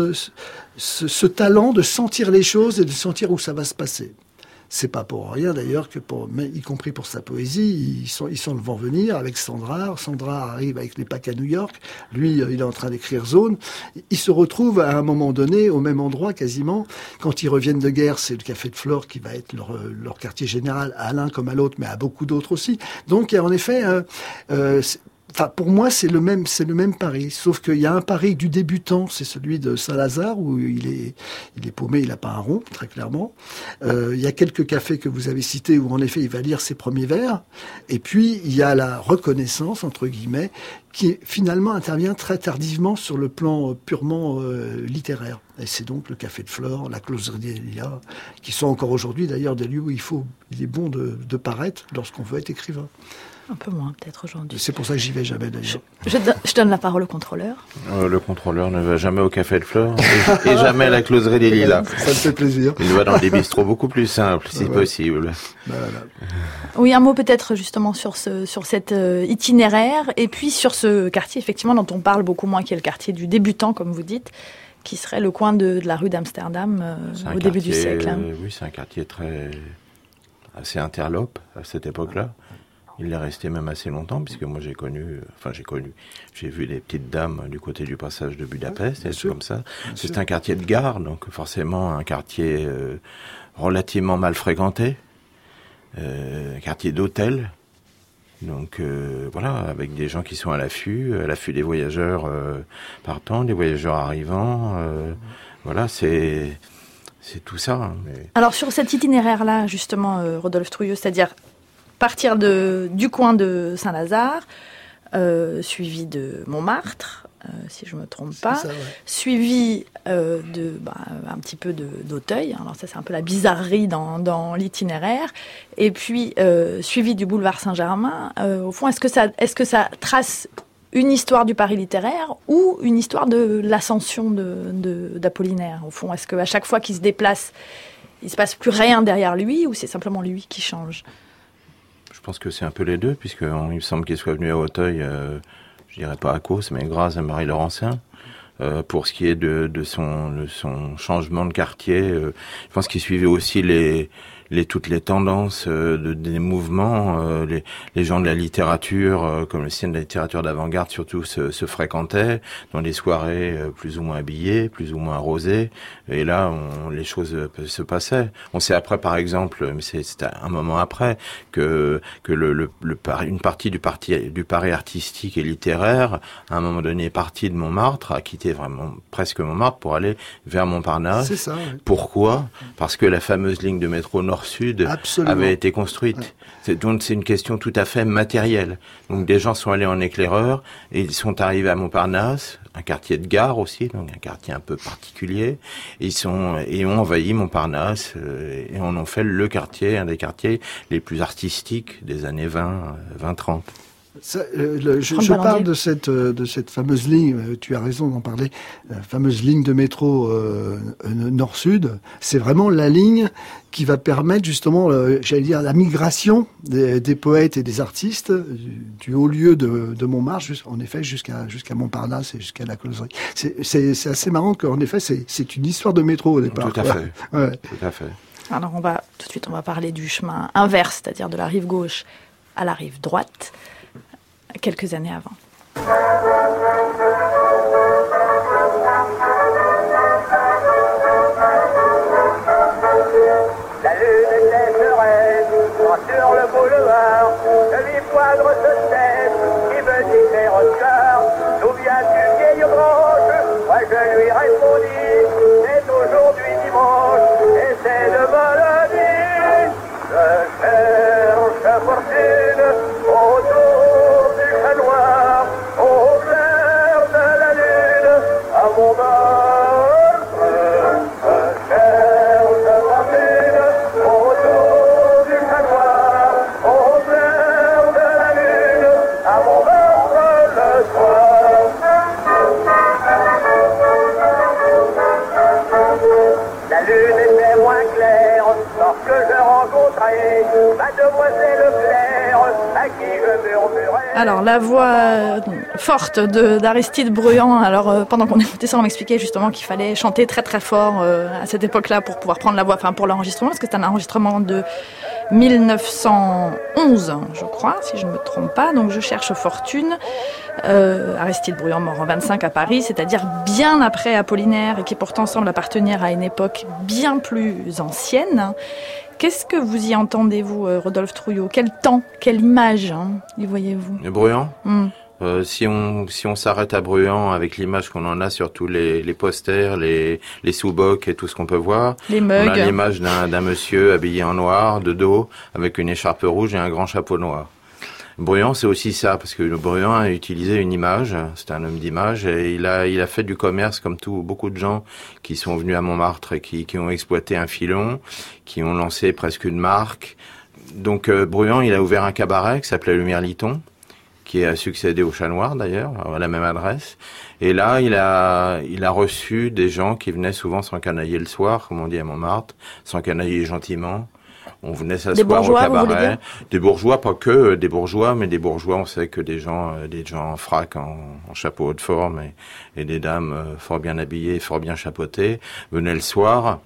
ce talent de sentir les choses et de sentir où ça va se passer. C'est pas pour rien d'ailleurs que y compris pour sa poésie, ils sont le vent venir avec Cendrars. Cendrars arrive avec les Pâques à New York. Lui, il est en train d'écrire Zone. Ils se retrouvent à un moment donné au même endroit quasiment. Quand ils reviennent de guerre, c'est le café de Flore qui va être leur quartier général, à l'un comme à l'autre, mais à beaucoup d'autres aussi. Donc, en effet, Enfin, pour moi, c'est le même Paris. Sauf qu'il y a un Paris du débutant, c'est celui de Saint-Lazare, où il est paumé, il n'a pas un rond, très clairement. Il y a quelques cafés que vous avez cités où, en effet, il va lire ses premiers vers. Et puis, il y a la reconnaissance, entre guillemets, qui finalement intervient très tardivement sur le plan purement littéraire. Et c'est donc le Café de Flore, la Closerie des Lilas, qui sont encore aujourd'hui, d'ailleurs, des lieux où il est bon de paraître lorsqu'on veut être écrivain. Un peu moins, peut-être, aujourd'hui. C'est pour ça que j'y vais jamais, d'ailleurs. Je donne la parole au contrôleur. Le contrôleur ne va jamais au Café de Flore et jamais à la Closerie des Lilas. Ça me fait plaisir. Il va dans des bistrots beaucoup plus simples, si possible. Voilà. Oui, un mot peut-être justement sur cet itinéraire, et puis sur ce quartier, effectivement, dont on parle beaucoup moins, qui est le quartier du débutant, comme vous dites, qui serait le coin de la rue d'Amsterdam au début du siècle. Oui, c'est un quartier assez interlope à cette époque-là. Il est resté même assez longtemps, puisque moi j'ai vu des petites dames du côté du passage de Budapest, et tout comme ça. C'est un quartier de gare, donc forcément un quartier relativement mal fréquenté, un quartier d'hôtel. Donc voilà, avec des gens qui sont à l'affût des voyageurs partant, des voyageurs arrivant. Voilà, c'est tout ça. Hein, mais... Alors sur cet itinéraire-là, justement, Rodolphe Trouillot, c'est-à-dire partir du coin de Saint-Lazare, suivi de Montmartre, si je ne me trompe pas, ça, ouais. Suivi un petit peu d'Auteuil, alors ça c'est un peu la bizarrerie dans l'itinéraire, et puis suivi du boulevard Saint-Germain. Au fond, est-ce que ça trace une histoire du Paris littéraire ou une histoire de l'ascension d'Apollinaire? Au fond, est-ce qu'à chaque fois qu'il se déplace, il ne se passe plus rien derrière lui, ou c'est simplement lui qui change? Je pense que c'est un peu les deux, puisqu'il me semble qu'il soit venu à Auteuil, je dirais pas à cause, mais grâce à Marie Laurencin. Pour ce qui est de son changement de quartier, je pense qu'il suivait aussi toutes les tendances des mouvements. Les gens de la littérature, comme le signe de la littérature d'avant-garde surtout, se fréquentaient dans des soirées plus ou moins habillées, plus ou moins arrosées. Et là, les choses se passaient. On sait après, par exemple, mais c'est un moment après, que une partie du Paris artistique et littéraire, à un moment donné, est partie de Montmartre, a quitté vraiment presque Montmartre pour aller vers Montparnasse. C'est ça, oui. Pourquoi ? Parce que la fameuse ligne de métro Nord-Sud Absolument. avait été construite. Ouais. Donc c'est une question tout à fait matérielle. Donc des gens sont allés en éclaireur et ils sont arrivés à Montparnasse, un quartier de gare aussi, donc un quartier un peu particulier. Et ont envahi Montparnasse et en ont fait un des quartiers les plus artistiques des années 20-30. Je parle de cette fameuse ligne, tu as raison d'en parler, la fameuse ligne de métro nord-sud. C'est vraiment la ligne qui va permettre justement, la migration des poètes et des artistes du haut lieu de Montmartre, en effet, jusqu'à Montparnasse et jusqu'à la Closerie. C'est assez marrant qu'en effet, c'est une histoire de métro au départ. Tout à fait. Ouais. Tout à fait. Alors tout de suite, on va parler du chemin inverse, c'est-à-dire de la rive gauche à la rive droite, quelques années avant. La lune était sereine, quand sur le boulevard, je vis poindre ce tête qui me disait Oscar, souviens-tu vieille branche? Moi je lui répondis, c'est aujourd'hui dimanche, et c'est demain lundi. Je cherche fortune autour du chat noir, au clair de la lune, à Montmartre. Je cherche fortune autour du chat noir, au clair de la lune, à Montmartre le soir. La lune était moins claire lorsque je rencontrai mademoiselle Claire, à qui je murmurais. Alors la voix forte d'Aristide Bruand. Alors pendant qu'on écoutait ça, on m'expliquait justement qu'il fallait chanter très très fort à cette époque-là pour pouvoir prendre la voix, enfin pour l'enregistrement, parce que c'est un enregistrement de 1911, je crois, si je ne me trompe pas. Donc je cherche fortune. Aristide Bruand mort en 25 à Paris, c'est-à-dire bien après Apollinaire, et qui pourtant semble appartenir à une époque bien plus ancienne. Qu'est-ce que vous y entendez, vous, Rodolphe Trouillot? Quel temps, quelle image y voyez-vous? Le Bruand Si on s'arrête à Bruant avec l'image qu'on en a sur tous les posters, les sous-bocs et tout ce qu'on peut voir, les mugs. On a l'image d'un monsieur habillé en noir, de dos, avec une écharpe rouge et un grand chapeau noir. Bruant, c'est aussi ça, parce que Bruant a utilisé une image, c'est un homme d'image, et il a fait du commerce comme beaucoup de gens qui sont venus à Montmartre et qui ont exploité un filon, qui ont lancé presque une marque. Donc Bruant, il a ouvert un cabaret qui s'appelait le Mirliton, qui a succédé au Chat Noir d'ailleurs, à la même adresse. Et là, il a reçu des gens qui venaient souvent s'encanailler le soir, comme on dit à Montmartre, s'encanailler gentiment. On venait s'asseoir au cabaret. Des bourgeois, pas que des bourgeois, mais des bourgeois, on sait que des gens en frac, en chapeau haute forme, et des dames fort bien habillées, fort bien chapeautées, venaient le soir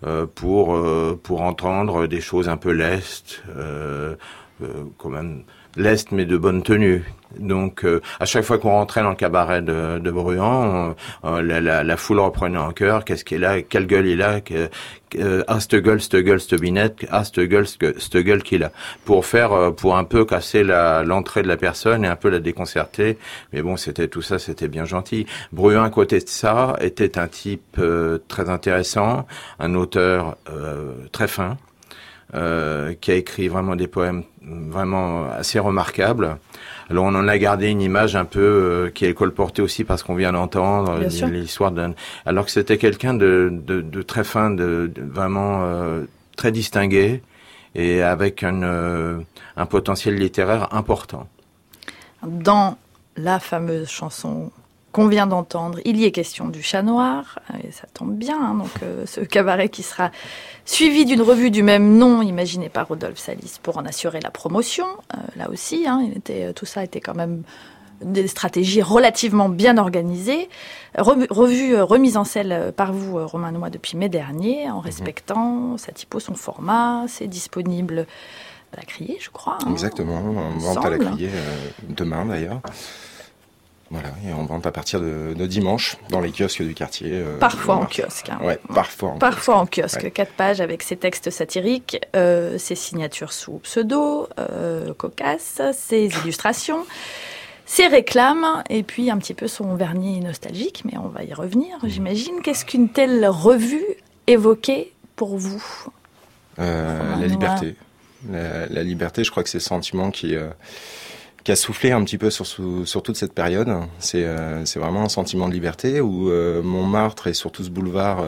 pour entendre des choses un peu lestes, quand même lestes mais de bonne tenue. Donc à chaque fois qu'on rentrait dans le cabaret de Bruant, la foule reprenait en chœur, qu'est-ce qu'il a, quelle gueule il a, cette gueule, cette binette, cette gueule qu'il a, pour un peu casser l'entrée de la personne et un peu la déconcerter. Mais bon, c'était bien gentil. Bruant, à côté de ça, était un type très intéressant, un auteur très fin, qui a écrit vraiment des poèmes vraiment assez remarquables. Alors on en a gardé une image un peu qui est colportée aussi parce qu'on vient d'entendre l'histoire d'un. Alors que c'était quelqu'un de très fin, de vraiment très distingué et avec un potentiel littéraire important. Dans la fameuse chanson qu'on vient d'entendre, il y est question du Chat Noir, et ça tombe bien, hein, donc ce cabaret qui sera suivi d'une revue du même nom, imaginée par Rodolphe Salis pour en assurer la promotion. Là aussi, hein, tout ça était quand même des stratégies relativement bien organisées. Revue remise en selle par vous, Romain Noy, depuis mai dernier, en respectant sa typo, son format. C'est disponible à la Criée, je crois. Hein, exactement, en vente à la Criée, demain d'ailleurs. Voilà, et on vend à partir de dimanche dans les kiosques du quartier. Parfois en kiosque. Hein. Ouais, parfois en kiosque. Ouais. 4 pages avec ses textes satiriques, ses signatures sous pseudo, cocasses, ses illustrations, ses réclames, et puis un petit peu son vernis nostalgique, mais on va y revenir, j'imagine. Qu'est-ce qu'une telle revue évoquait pour vous ? La liberté. La liberté, je crois que c'est le sentiment qui a soufflé un petit peu sur toute cette période. C'est vraiment un sentiment de liberté où Montmartre et surtout ce boulevard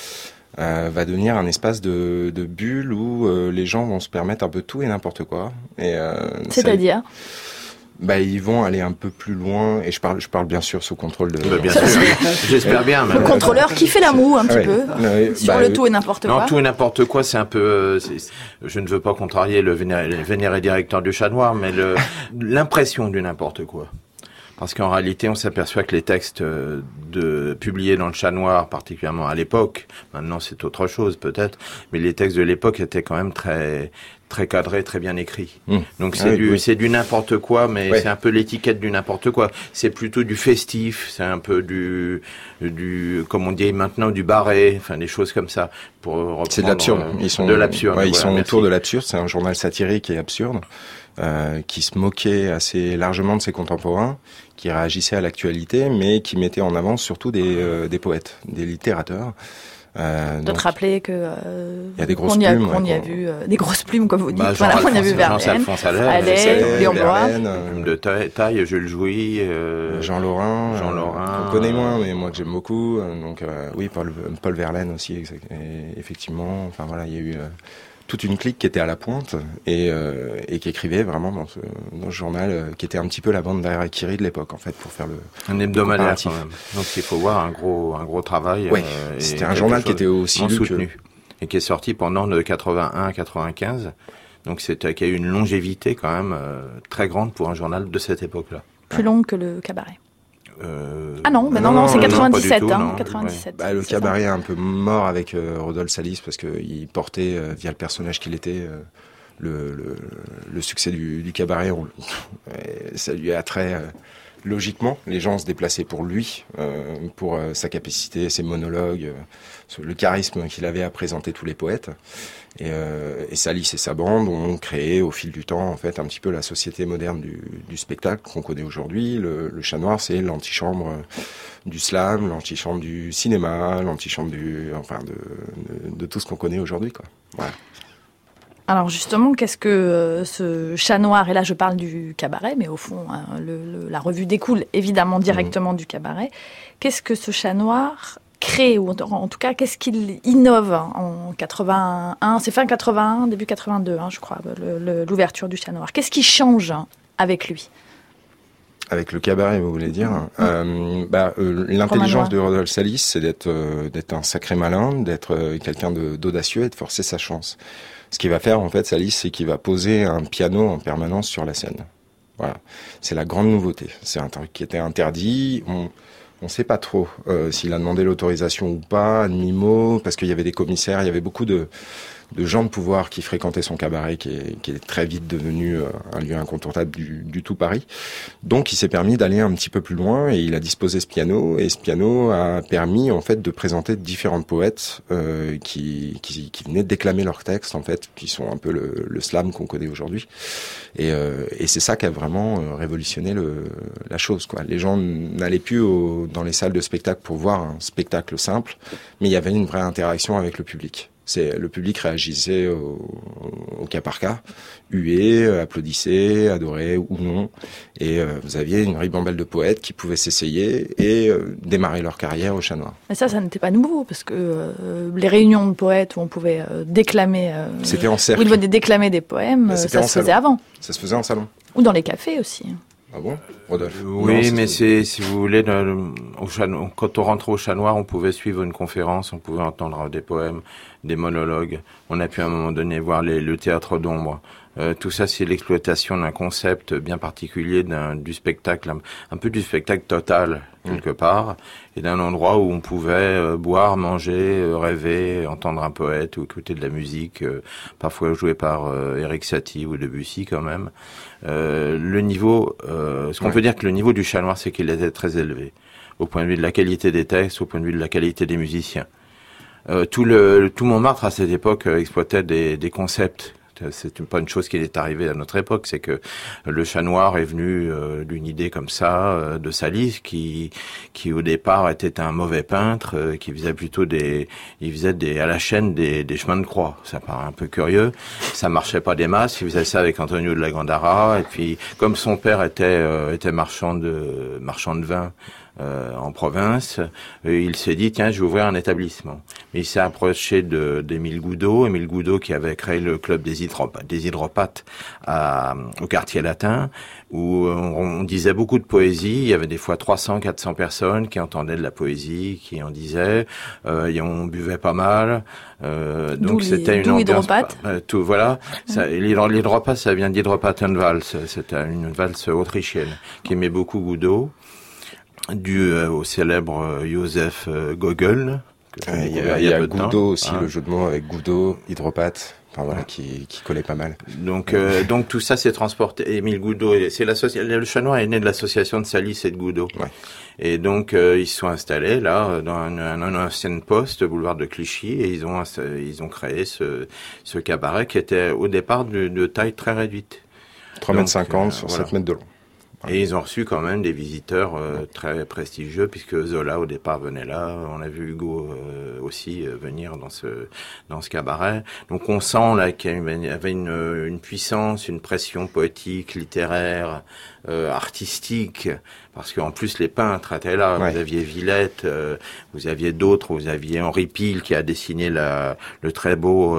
va devenir un espace de bulle où les gens vont se permettre un peu tout et n'importe quoi. Et, c'est-à-dire ils vont aller un peu plus loin, et je parle bien sûr sous contrôle de... Bien sûr, j'espère bien. Le contrôleur qui fait la moue un petit peu, sur le tout et n'importe quoi. Non, tout et n'importe quoi, c'est un peu... je ne veux pas contrarier le vénéré directeur du Chat Noir, mais l'impression du n'importe quoi. Parce qu'en réalité, on s'aperçoit que les textes publiés dans le Chat Noir, particulièrement à l'époque, maintenant c'est autre chose peut-être, mais les textes de l'époque étaient quand même très cadré, très bien écrit. Donc c'est du n'importe quoi, mais c'est un peu l'étiquette du n'importe quoi. C'est plutôt du festif, c'est un peu du comme on dit maintenant, du barré, enfin des choses comme ça. C'est de l'absurde. De l'absurde. Ils sont autour de l'absurde. C'est un journal satirique et absurde qui se moquait assez largement de ses contemporains, qui réagissait à l'actualité, mais qui mettait en avant surtout des poètes, des littérateurs. De te rappeler que il y a des grosses plumes, on y a vu des grosses plumes comme vous dites. Voilà, on a vu Verlaine, Allais, Léon Blois, plume de taille, Jules Jouy, Jean Lorrain, qu'on connaît moins, mais moi que j'aime beaucoup. Donc oui, Paul Verlaine aussi, effectivement. Enfin voilà, il y a eu toute une clique qui était à la pointe et qui écrivait vraiment dans ce journal qui était un petit peu la bande d'Harakiri de l'époque en fait, pour faire un hebdomadaire quand même. Donc il faut voir un gros travail. Oui, c'était un journal qui était aussi soutenu et qui est sorti pendant de 81 à 95. Donc qui a eu une longévité quand même très grande pour un journal de cette époque-là. Plus longue que le cabaret. Non, c'est 97. Non, 97. Le cabaret est un peu mort avec Rodolphe Salis parce qu'il portait, via le personnage qu'il était, le succès du cabaret. Ça lui a très logiquement, les gens se déplaçaient pour lui, pour sa capacité, ses monologues, le charisme qu'il avait à présenter tous les poètes. Et Salis et sa bande ont créé au fil du temps en fait un petit peu la société moderne du spectacle qu'on connaît aujourd'hui. Le Chat Noir, c'est l'antichambre du slam, l'antichambre du cinéma, l'antichambre de tout ce qu'on connaît aujourd'hui, quoi. Voilà. Alors justement, qu'est-ce que ce Chat Noir, et là je parle du cabaret, mais au fond la revue découle évidemment directement du cabaret, qu'est-ce que ce Chat Noir crée, ou en tout cas qu'est-ce qu'il innove en 81, c'est fin 81, début 82 je crois, l'ouverture du Chat Noir. Qu'est-ce qui change avec lui ? Avec le cabaret, vous voulez dire l'intelligence de Rodolphe Salis, c'est d'être un sacré malin, d'être quelqu'un d'audacieux et de forcer sa chance. Ce qu'il va faire, en fait, Salis, c'est qu'il va poser un piano en permanence sur la scène. Voilà. C'est la grande nouveauté. C'est un truc qui était interdit. On sait pas trop s'il a demandé l'autorisation ou pas, à demi-mot, parce qu'il y avait des commissaires, il y avait beaucoup de gens de pouvoir qui fréquentaient son cabaret, qui est très vite devenu un lieu incontournable du tout Paris. Donc il s'est permis d'aller un petit peu plus loin et il a disposé ce piano, et ce piano a permis en fait de présenter différents poètes qui venaient déclamer leurs textes, en fait, qui sont un peu le slam qu'on connaît aujourd'hui. Et c'est ça qui a vraiment révolutionné la chose, quoi. Les gens n'allaient plus dans les salles de spectacle pour voir un spectacle simple, mais il y avait une vraie interaction avec le public. Le public réagissait au cas par cas, huait, applaudissait, adorait ou non. Et vous aviez une ribambelle de poètes qui pouvaient s'essayer et démarrer leur carrière au Chat Noir. Mais ça n'était pas nouveau, parce que les réunions de poètes où on pouvait déclamer... C'était en cercle. Où ils venaient déclamer des poèmes, ça se faisait avant. Ça se faisait en salon. Ou dans les cafés aussi. Ah bon, Rodolphe? Oui, mais si vous voulez, quand on rentrait au Chat Noir, on pouvait suivre une conférence, on pouvait entendre des poèmes, des monologues. On a pu à un moment donné voir le théâtre d'ombre. Tout ça, c'est l'exploitation d'un concept bien particulier du spectacle, un peu du spectacle total, quelque part, et d'un endroit où on pouvait boire, manger, rêver, entendre un poète ou écouter de la musique, parfois jouée par Erik Satie ou Debussy quand même. Le niveau, ce qu'on peut dire que le niveau du Chat Noir, c'est qu'il était très élevé, au point de vue de la qualité des textes, au point de vue de la qualité des musiciens. Tout Montmartre à cette époque exploitait des concepts. C'est pas une chose qui est arrivée à notre époque, c'est que le Chat Noir est venu d'une idée comme ça de Salis, qui au départ était un mauvais peintre, qui faisait plutôt à la chaîne des chemins de croix. Ça paraît un peu curieux, ça marchait pas des masses. Il faisait ça avec Antonio de la Gandara, et puis comme son père était marchand de vin en province, il s'est dit tiens, je vais ouvrir un établissement. Mais il s'est approché d'Émile Goudot qui avait créé le club des hydropathes au quartier latin, où on disait beaucoup de poésie. Il y avait des fois 300-400 personnes qui entendaient de la poésie, qui en disaient, et on buvait pas mal. Donc c'était une ambiance. Tout, voilà. L'hydropathe, ça vient d'Hydropathenwalz. C'était une valse autrichienne qui aimait beaucoup Goudot, dû au célèbre Joseph Gogol. Il y a Goudot aussi, le jeu de mots avec Goudot, hydropathe. Enfin voilà, qui collait pas mal. Donc tout ça s'est transporté. Émile Goudot, le Chat Noir est né de l'association de Salis et de Goudot. Ouais. Et donc ils se sont installés là dans un ancien poste, boulevard de Clichy, et ils ont créé ce cabaret qui était au départ de taille très réduite. 3,50 m sur 7 mètres de long. Et ils ont reçu quand même des visiteurs très prestigieux, puisque Zola au départ venait là. On a vu Hugo aussi venir dans ce cabaret. Donc on sent là qu'il y avait une puissance, une pression poétique, littéraire, artistique, parce qu'en plus les peintres étaient là. Ouais. Vous aviez Villette, vous aviez d'autres, vous aviez Henri Pille qui a dessiné le très beau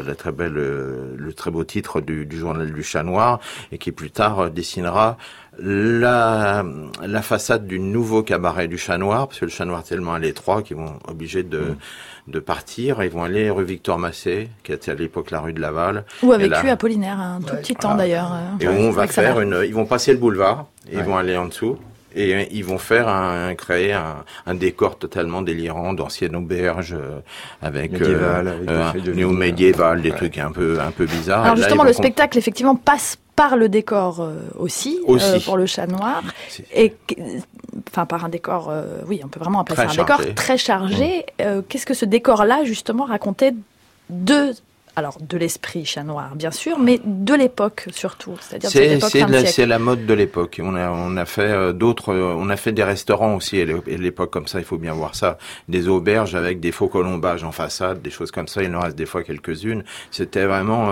titre du journal du Chat Noir, et qui plus tard dessinera la façade du nouveau cabaret du Chat Noir, parce que le Chat Noir est tellement à l'étroit qu'ils vont obligés de partir. Ils vont aller rue Victor Massé, qui était à l'époque la rue de Laval. Où a vécu Apollinaire un tout petit temps d'ailleurs. Et où on va ils vont passer le boulevard, et ils vont aller en dessous. Et ils vont créer un décor totalement délirant d'ancienne auberge avec néo-médiéval, des trucs un peu bizarres. Alors justement, le spectacle effectivement passe par le décor aussi. Pour le Chat Noir, par un décor, on peut vraiment appeler ça un décor très chargé. Qu'est-ce que ce décor-là justement racontait de l'esprit Chat Noir, bien sûr, mais de l'époque surtout, c'est-à-dire c'est la mode de l'époque. On a fait on a fait des restaurants aussi à l'époque comme ça. Il faut bien voir ça, des auberges avec des faux colombages en façade, des choses comme ça. Il en reste des fois quelques-unes. C'était vraiment,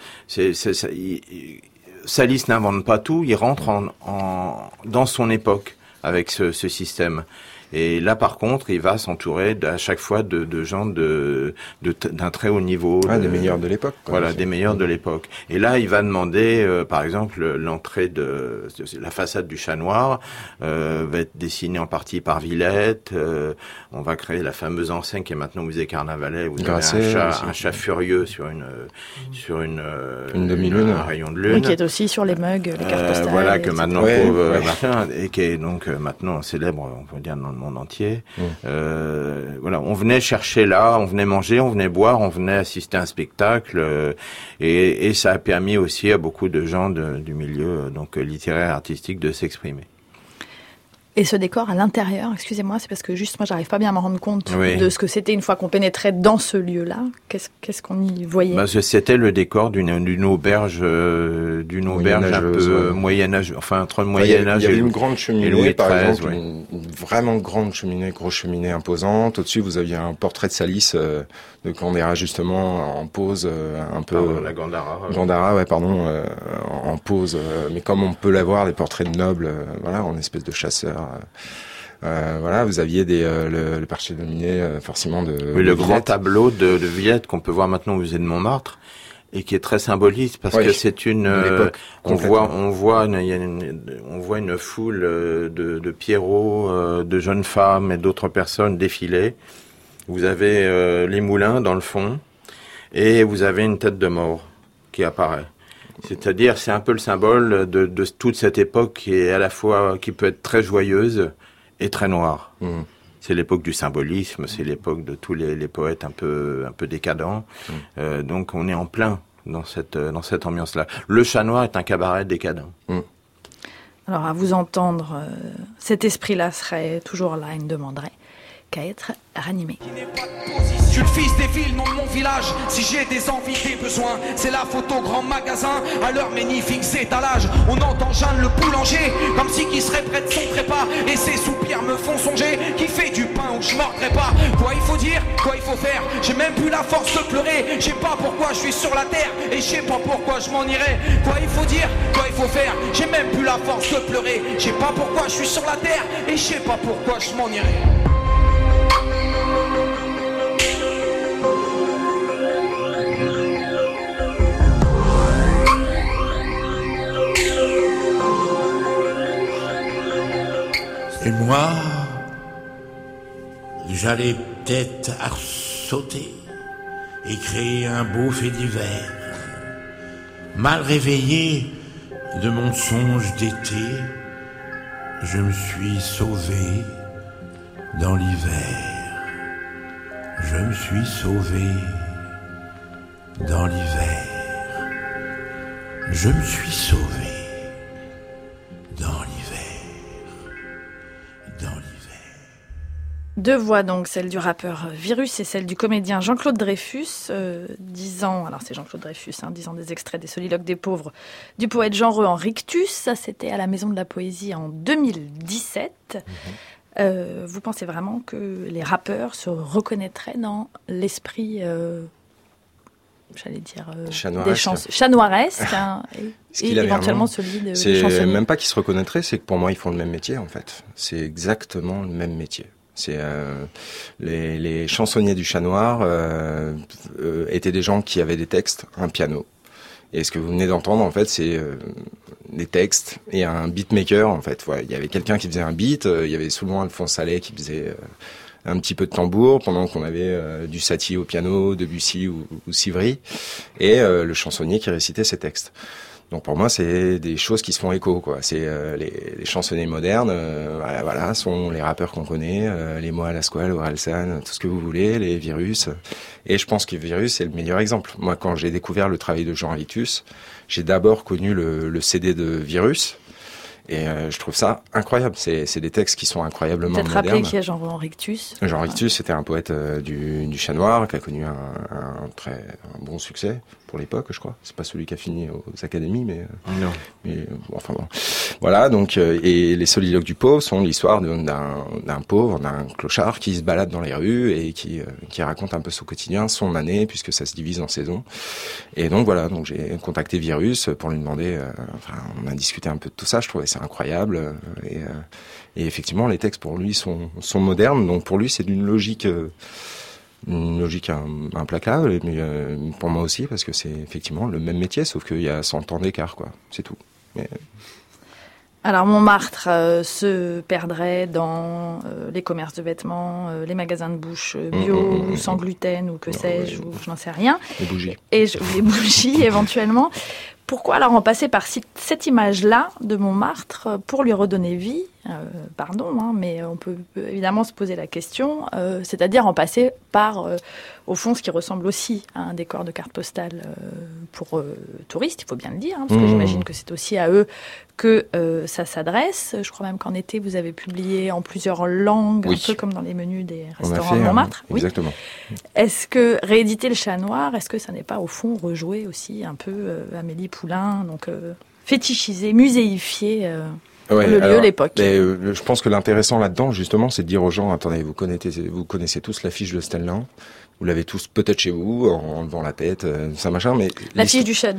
Salis n'invente pas tout. Il rentre dans son époque avec ce système. Et là, par contre, il va s'entourer à chaque fois de gens d'un très haut niveau. Des meilleurs de l'époque. Voilà, des meilleurs de l'époque. Et là, il va demander, par exemple, l'entrée de la façade du Chat Noir va être dessinée en partie par Villette. On va créer la fameuse enseigne qui est maintenant au musée Carnavalet. Vous avez un chat furieux sur une demi-lune, un rayon de lune. Oui, qui est aussi sur les mugs, les cartes postales. Voilà, que maintenant et qui est donc maintenant célèbre, on peut dire, dans le monde entier. On venait chercher là, on venait manger, on venait boire, on venait assister à un spectacle, et ça a permis aussi à beaucoup de gens du milieu littéraire, artistique, de s'exprimer. Et ce décor à l'intérieur, excusez-moi, c'est parce que juste moi j'arrive pas bien à me rendre compte de ce que c'était une fois qu'on pénétrait dans ce lieu-là. Qu'est-ce qu'on y voyait ? C'était le décor d'une auberge, un peu moyen-âge, enfin entre le Moyen-Âge. Il y avait une grande cheminée, Louis par XIII, exemple, une vraiment grande cheminée, grosse cheminée imposante. Au-dessus, vous aviez un portrait de Salis de Gandara justement en pose, un peu. La Gandara. Gandara, en pose, mais comme on peut l'avoir, des portraits de nobles, en espèce de chasseurs. Vous aviez le Parcher dominé, forcément de. Oui, le grand tableau de Villette qu'on peut voir maintenant au musée de Montmartre et qui est très symboliste parce que c'est on voit une foule de pierrots, de jeunes femmes et d'autres personnes défiler. Vous avez les moulins dans le fond et vous avez une tête de mort qui apparaît. C'est-à-dire, c'est un peu le symbole de toute cette époque qui est à la fois, qui peut être très joyeuse et très noire. C'est l'époque du symbolisme, c'est l'époque de tous les poètes un peu décadents. Donc on est en plein dans cette ambiance-là. Le Chat Noir est un cabaret décadent. Alors à vous entendre, cet esprit-là serait toujours là, il ne demanderait qu'à être ranimé. Je suis le fils des villes, non de mon village. Si j'ai des envies, des besoins, c'est la photo grand magasin. À leur magnifique étalage, on entend Jeanne le boulanger, comme si qui serait près de son trépas. Et ses soupirs me font songer, qui fait du pain où je mordrai pas. Quoi il faut dire, quoi il faut faire, j'ai même plus la force de pleurer. Je sais pas pourquoi je suis sur la terre, et je sais pas pourquoi je m'en irai. Quoi il faut dire, quoi il faut faire, j'ai même plus la force de pleurer. Je sais pas pourquoi je suis sur la terre, et je sais pas pourquoi je m'en irai. Et moi, j'allais peut-être sauter et créer un beau fait d'hiver. Mal réveillé de mon songe d'été, je me suis sauvé dans l'hiver. Je me suis sauvé dans l'hiver. Je me suis sauvé dans l'hiver. Deux voix donc, celle du rappeur Virus et celle du comédien Jean-Claude Dreyfus, disant des extraits des Soliloques des pauvres du poète Jean Reux en rictus. Ça, c'était à la Maison de la Poésie en 2017. Vous pensez vraiment que les rappeurs se reconnaîtraient dans l'esprit, chat-noiresque, et éventuellement celui de chansonnier? C'est même pas qu'ils se reconnaîtraient, c'est que pour moi, ils font le même métier, en fait. C'est exactement le même métier. C'est les chansonniers du Chat Noir étaient des gens qui avaient des textes, un piano. Et ce que vous venez d'entendre, en fait, c'est des textes et un beatmaker, en fait. Il y avait quelqu'un qui faisait un beat, il y avait souvent Alphonse Sallet qui faisait un petit peu de tambour, pendant qu'on avait du Satie au piano, Debussy ou Sivry, et le chansonnier qui récitait ses textes. Donc pour moi, c'est des choses qui se font écho, quoi. C'est les chansonniers modernes, voilà, sont les rappeurs qu'on connaît, les Moa Lasquale, Orelsan, tout ce que vous voulez, les Virus. Et je pense que Virus c'est le meilleur exemple. Moi, quand j'ai découvert le travail de Jean Rictus, j'ai d'abord connu le CD de Virus. Et je trouve ça incroyable. C'est des textes qui sont incroyablement modernes. Peut-être rappeler qui est Jean Rictus. Jean Rictus, c'était un poète du Chat Noir qui a connu un bon succès pour l'époque, je crois. C'est pas celui qui a fini aux académies, mais non. Mais enfin bon. Voilà. Donc et les Soliloques du pauvre sont l'histoire d'un pauvre, d'un clochard qui se balade dans les rues et qui raconte un peu son quotidien, son année, puisque ça se divise en saisons. Et donc voilà. Donc j'ai contacté Virus pour lui demander. On a discuté un peu de tout ça. Je trouvais ça incroyable. Et effectivement, les textes pour lui sont modernes. Donc pour lui, c'est d'une logique. Une logique implacable, mais pour moi aussi, parce que c'est effectivement le même métier, sauf qu'il y a 100 ans d'écart, quoi. C'est tout. Mais... Alors Montmartre se perdrait dans les commerces de vêtements, les magasins de bouche bio, ou sans gluten, ou que sais-je, ou je n'en sais rien. Les bougies. Les bougies, éventuellement. Pourquoi alors en passer par cette image-là de Montmartre pour lui redonner vie mais on peut évidemment se poser la question, c'est-à-dire en passer par, au fond, ce qui ressemble aussi à un décor de carte postale pour touristes, il faut bien le dire, parce que j'imagine que c'est aussi à eux que ça s'adresse. Je crois même qu'en été, vous avez publié en plusieurs langues, un peu comme dans les menus des restaurants de Montmartre. Exactement. Est-ce que rééditer le Chat Noir, est-ce que ça n'est pas au fond rejouer aussi un peu Amélie Poulain, donc fétichiser, muséifier le lieu, l'époque. Je pense que l'intéressant là-dedans, justement, c'est de dire aux gens, attendez, vous connaissez tous l'affiche de Stellan, vous l'avez tous peut-être chez vous, en levant la tête, ça machin, mais... L'affiche du Chat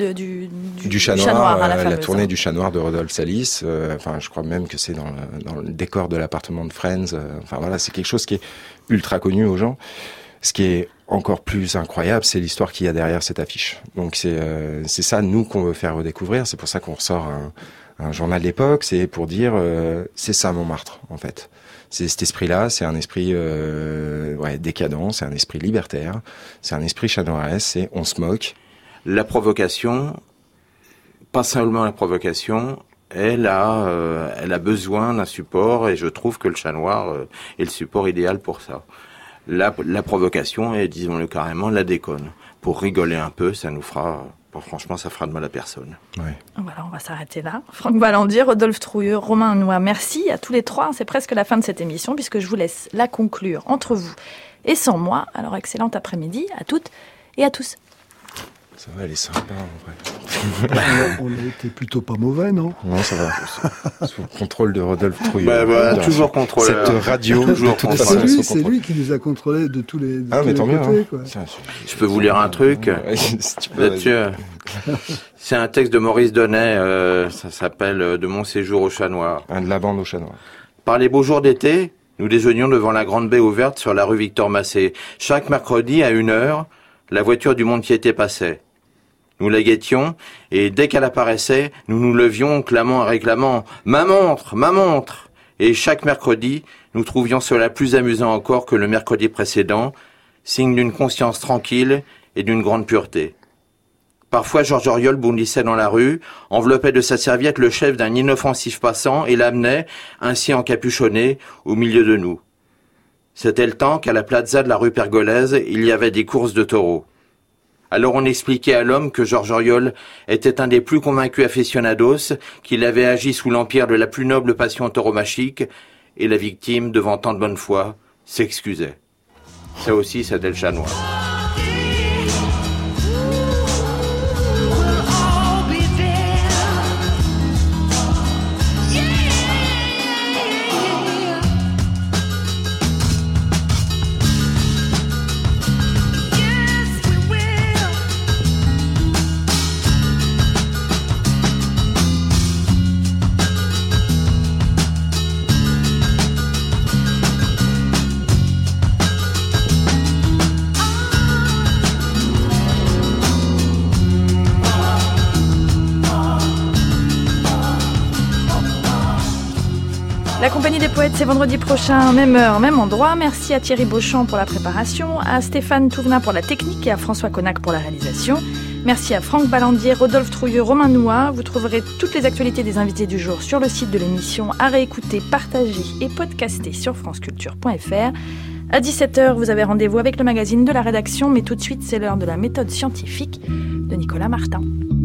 Noir à la fameuse, tournée du Chat Noir de Rodolphe Salis, je crois même que c'est dans le décor de l'appartement de Friends, c'est quelque chose qui est ultra connu aux gens. Ce qui est encore plus incroyable, c'est l'histoire qu'il y a derrière cette affiche. Donc c'est ça, nous, qu'on veut faire redécouvrir, c'est pour ça qu'on ressort un journal d'époque, c'est pour dire c'est ça Montmartre en fait. C'est cet esprit-là, c'est un esprit décadent, c'est un esprit libertaire, c'est un esprit chanoiresse, c'est on se moque. La provocation, pas seulement la provocation, elle a besoin d'un support et je trouve que le Chat Noir est le support idéal pour ça. La provocation et disons-le carrément la déconne. Pour rigoler un peu, ça nous fera... franchement, ça fera de mal à personne. Ouais. Voilà, on va s'arrêter là. Franck Valandier, Rodolphe Trouilleux, Romain Noix, merci à tous les trois. C'est presque la fin de cette émission puisque je vous laisse la conclure entre vous et sans moi. Alors, excellent après-midi à toutes et à tous. Ça va, elle est sympa en vrai. On a été plutôt pas mauvais, non? Non, ça va. Sous le contrôle de Rodolphe Trouilleux. Toujours contrôlé. Cette radio, toujours contrôlée. C'est lui qui nous a contrôlés de tous les mais tant mieux. côtés, quoi. Je peux vous lire un truc là-dessus. C'est un texte de Maurice Donnet, ça s'appelle « De mon séjour au Chat Noir ». De la bande au Chat Noir. Par les beaux jours d'été, nous déjeunions devant la grande baie ouverte sur la rue Victor-Massé. Chaque mercredi, à 1h, la voiture du monde-piété passait. Nous la guettions, et dès qu'elle apparaissait, nous nous levions, clamant et réclamant « Ma montre, ma montre !» Et chaque mercredi, nous trouvions cela plus amusant encore que le mercredi précédent, signe d'une conscience tranquille et d'une grande pureté. Parfois, Georges Auriol bondissait dans la rue, enveloppait de sa serviette le chef d'un inoffensif passant et l'amenait, ainsi encapuchonné, au milieu de nous. C'était le temps qu'à la plaza de la rue Pergolèse, il y avait des courses de taureaux. Alors on expliquait à l'homme que Georges Auriol était un des plus convaincus aficionados, qu'il avait agi sous l'empire de la plus noble passion tauromachique, et la victime, devant tant de bonne foi, s'excusait. Ça aussi, c'était le Chat Noir. La Compagnie des Poètes, c'est vendredi prochain, même heure, même endroit. Merci à Thierry Beauchamp pour la préparation, à Stéphane Touvenin pour la technique et à François Connac pour la réalisation. Merci à Franck Ballandier, Rodolphe Trouilleux, Romain Noua. Vous trouverez toutes les actualités des invités du jour sur le site de l'émission, à réécouter, partager et podcaster sur franceculture.fr. À 17h, vous avez rendez-vous avec le magazine de la rédaction, mais tout de suite, c'est l'heure de la méthode scientifique de Nicolas Martin.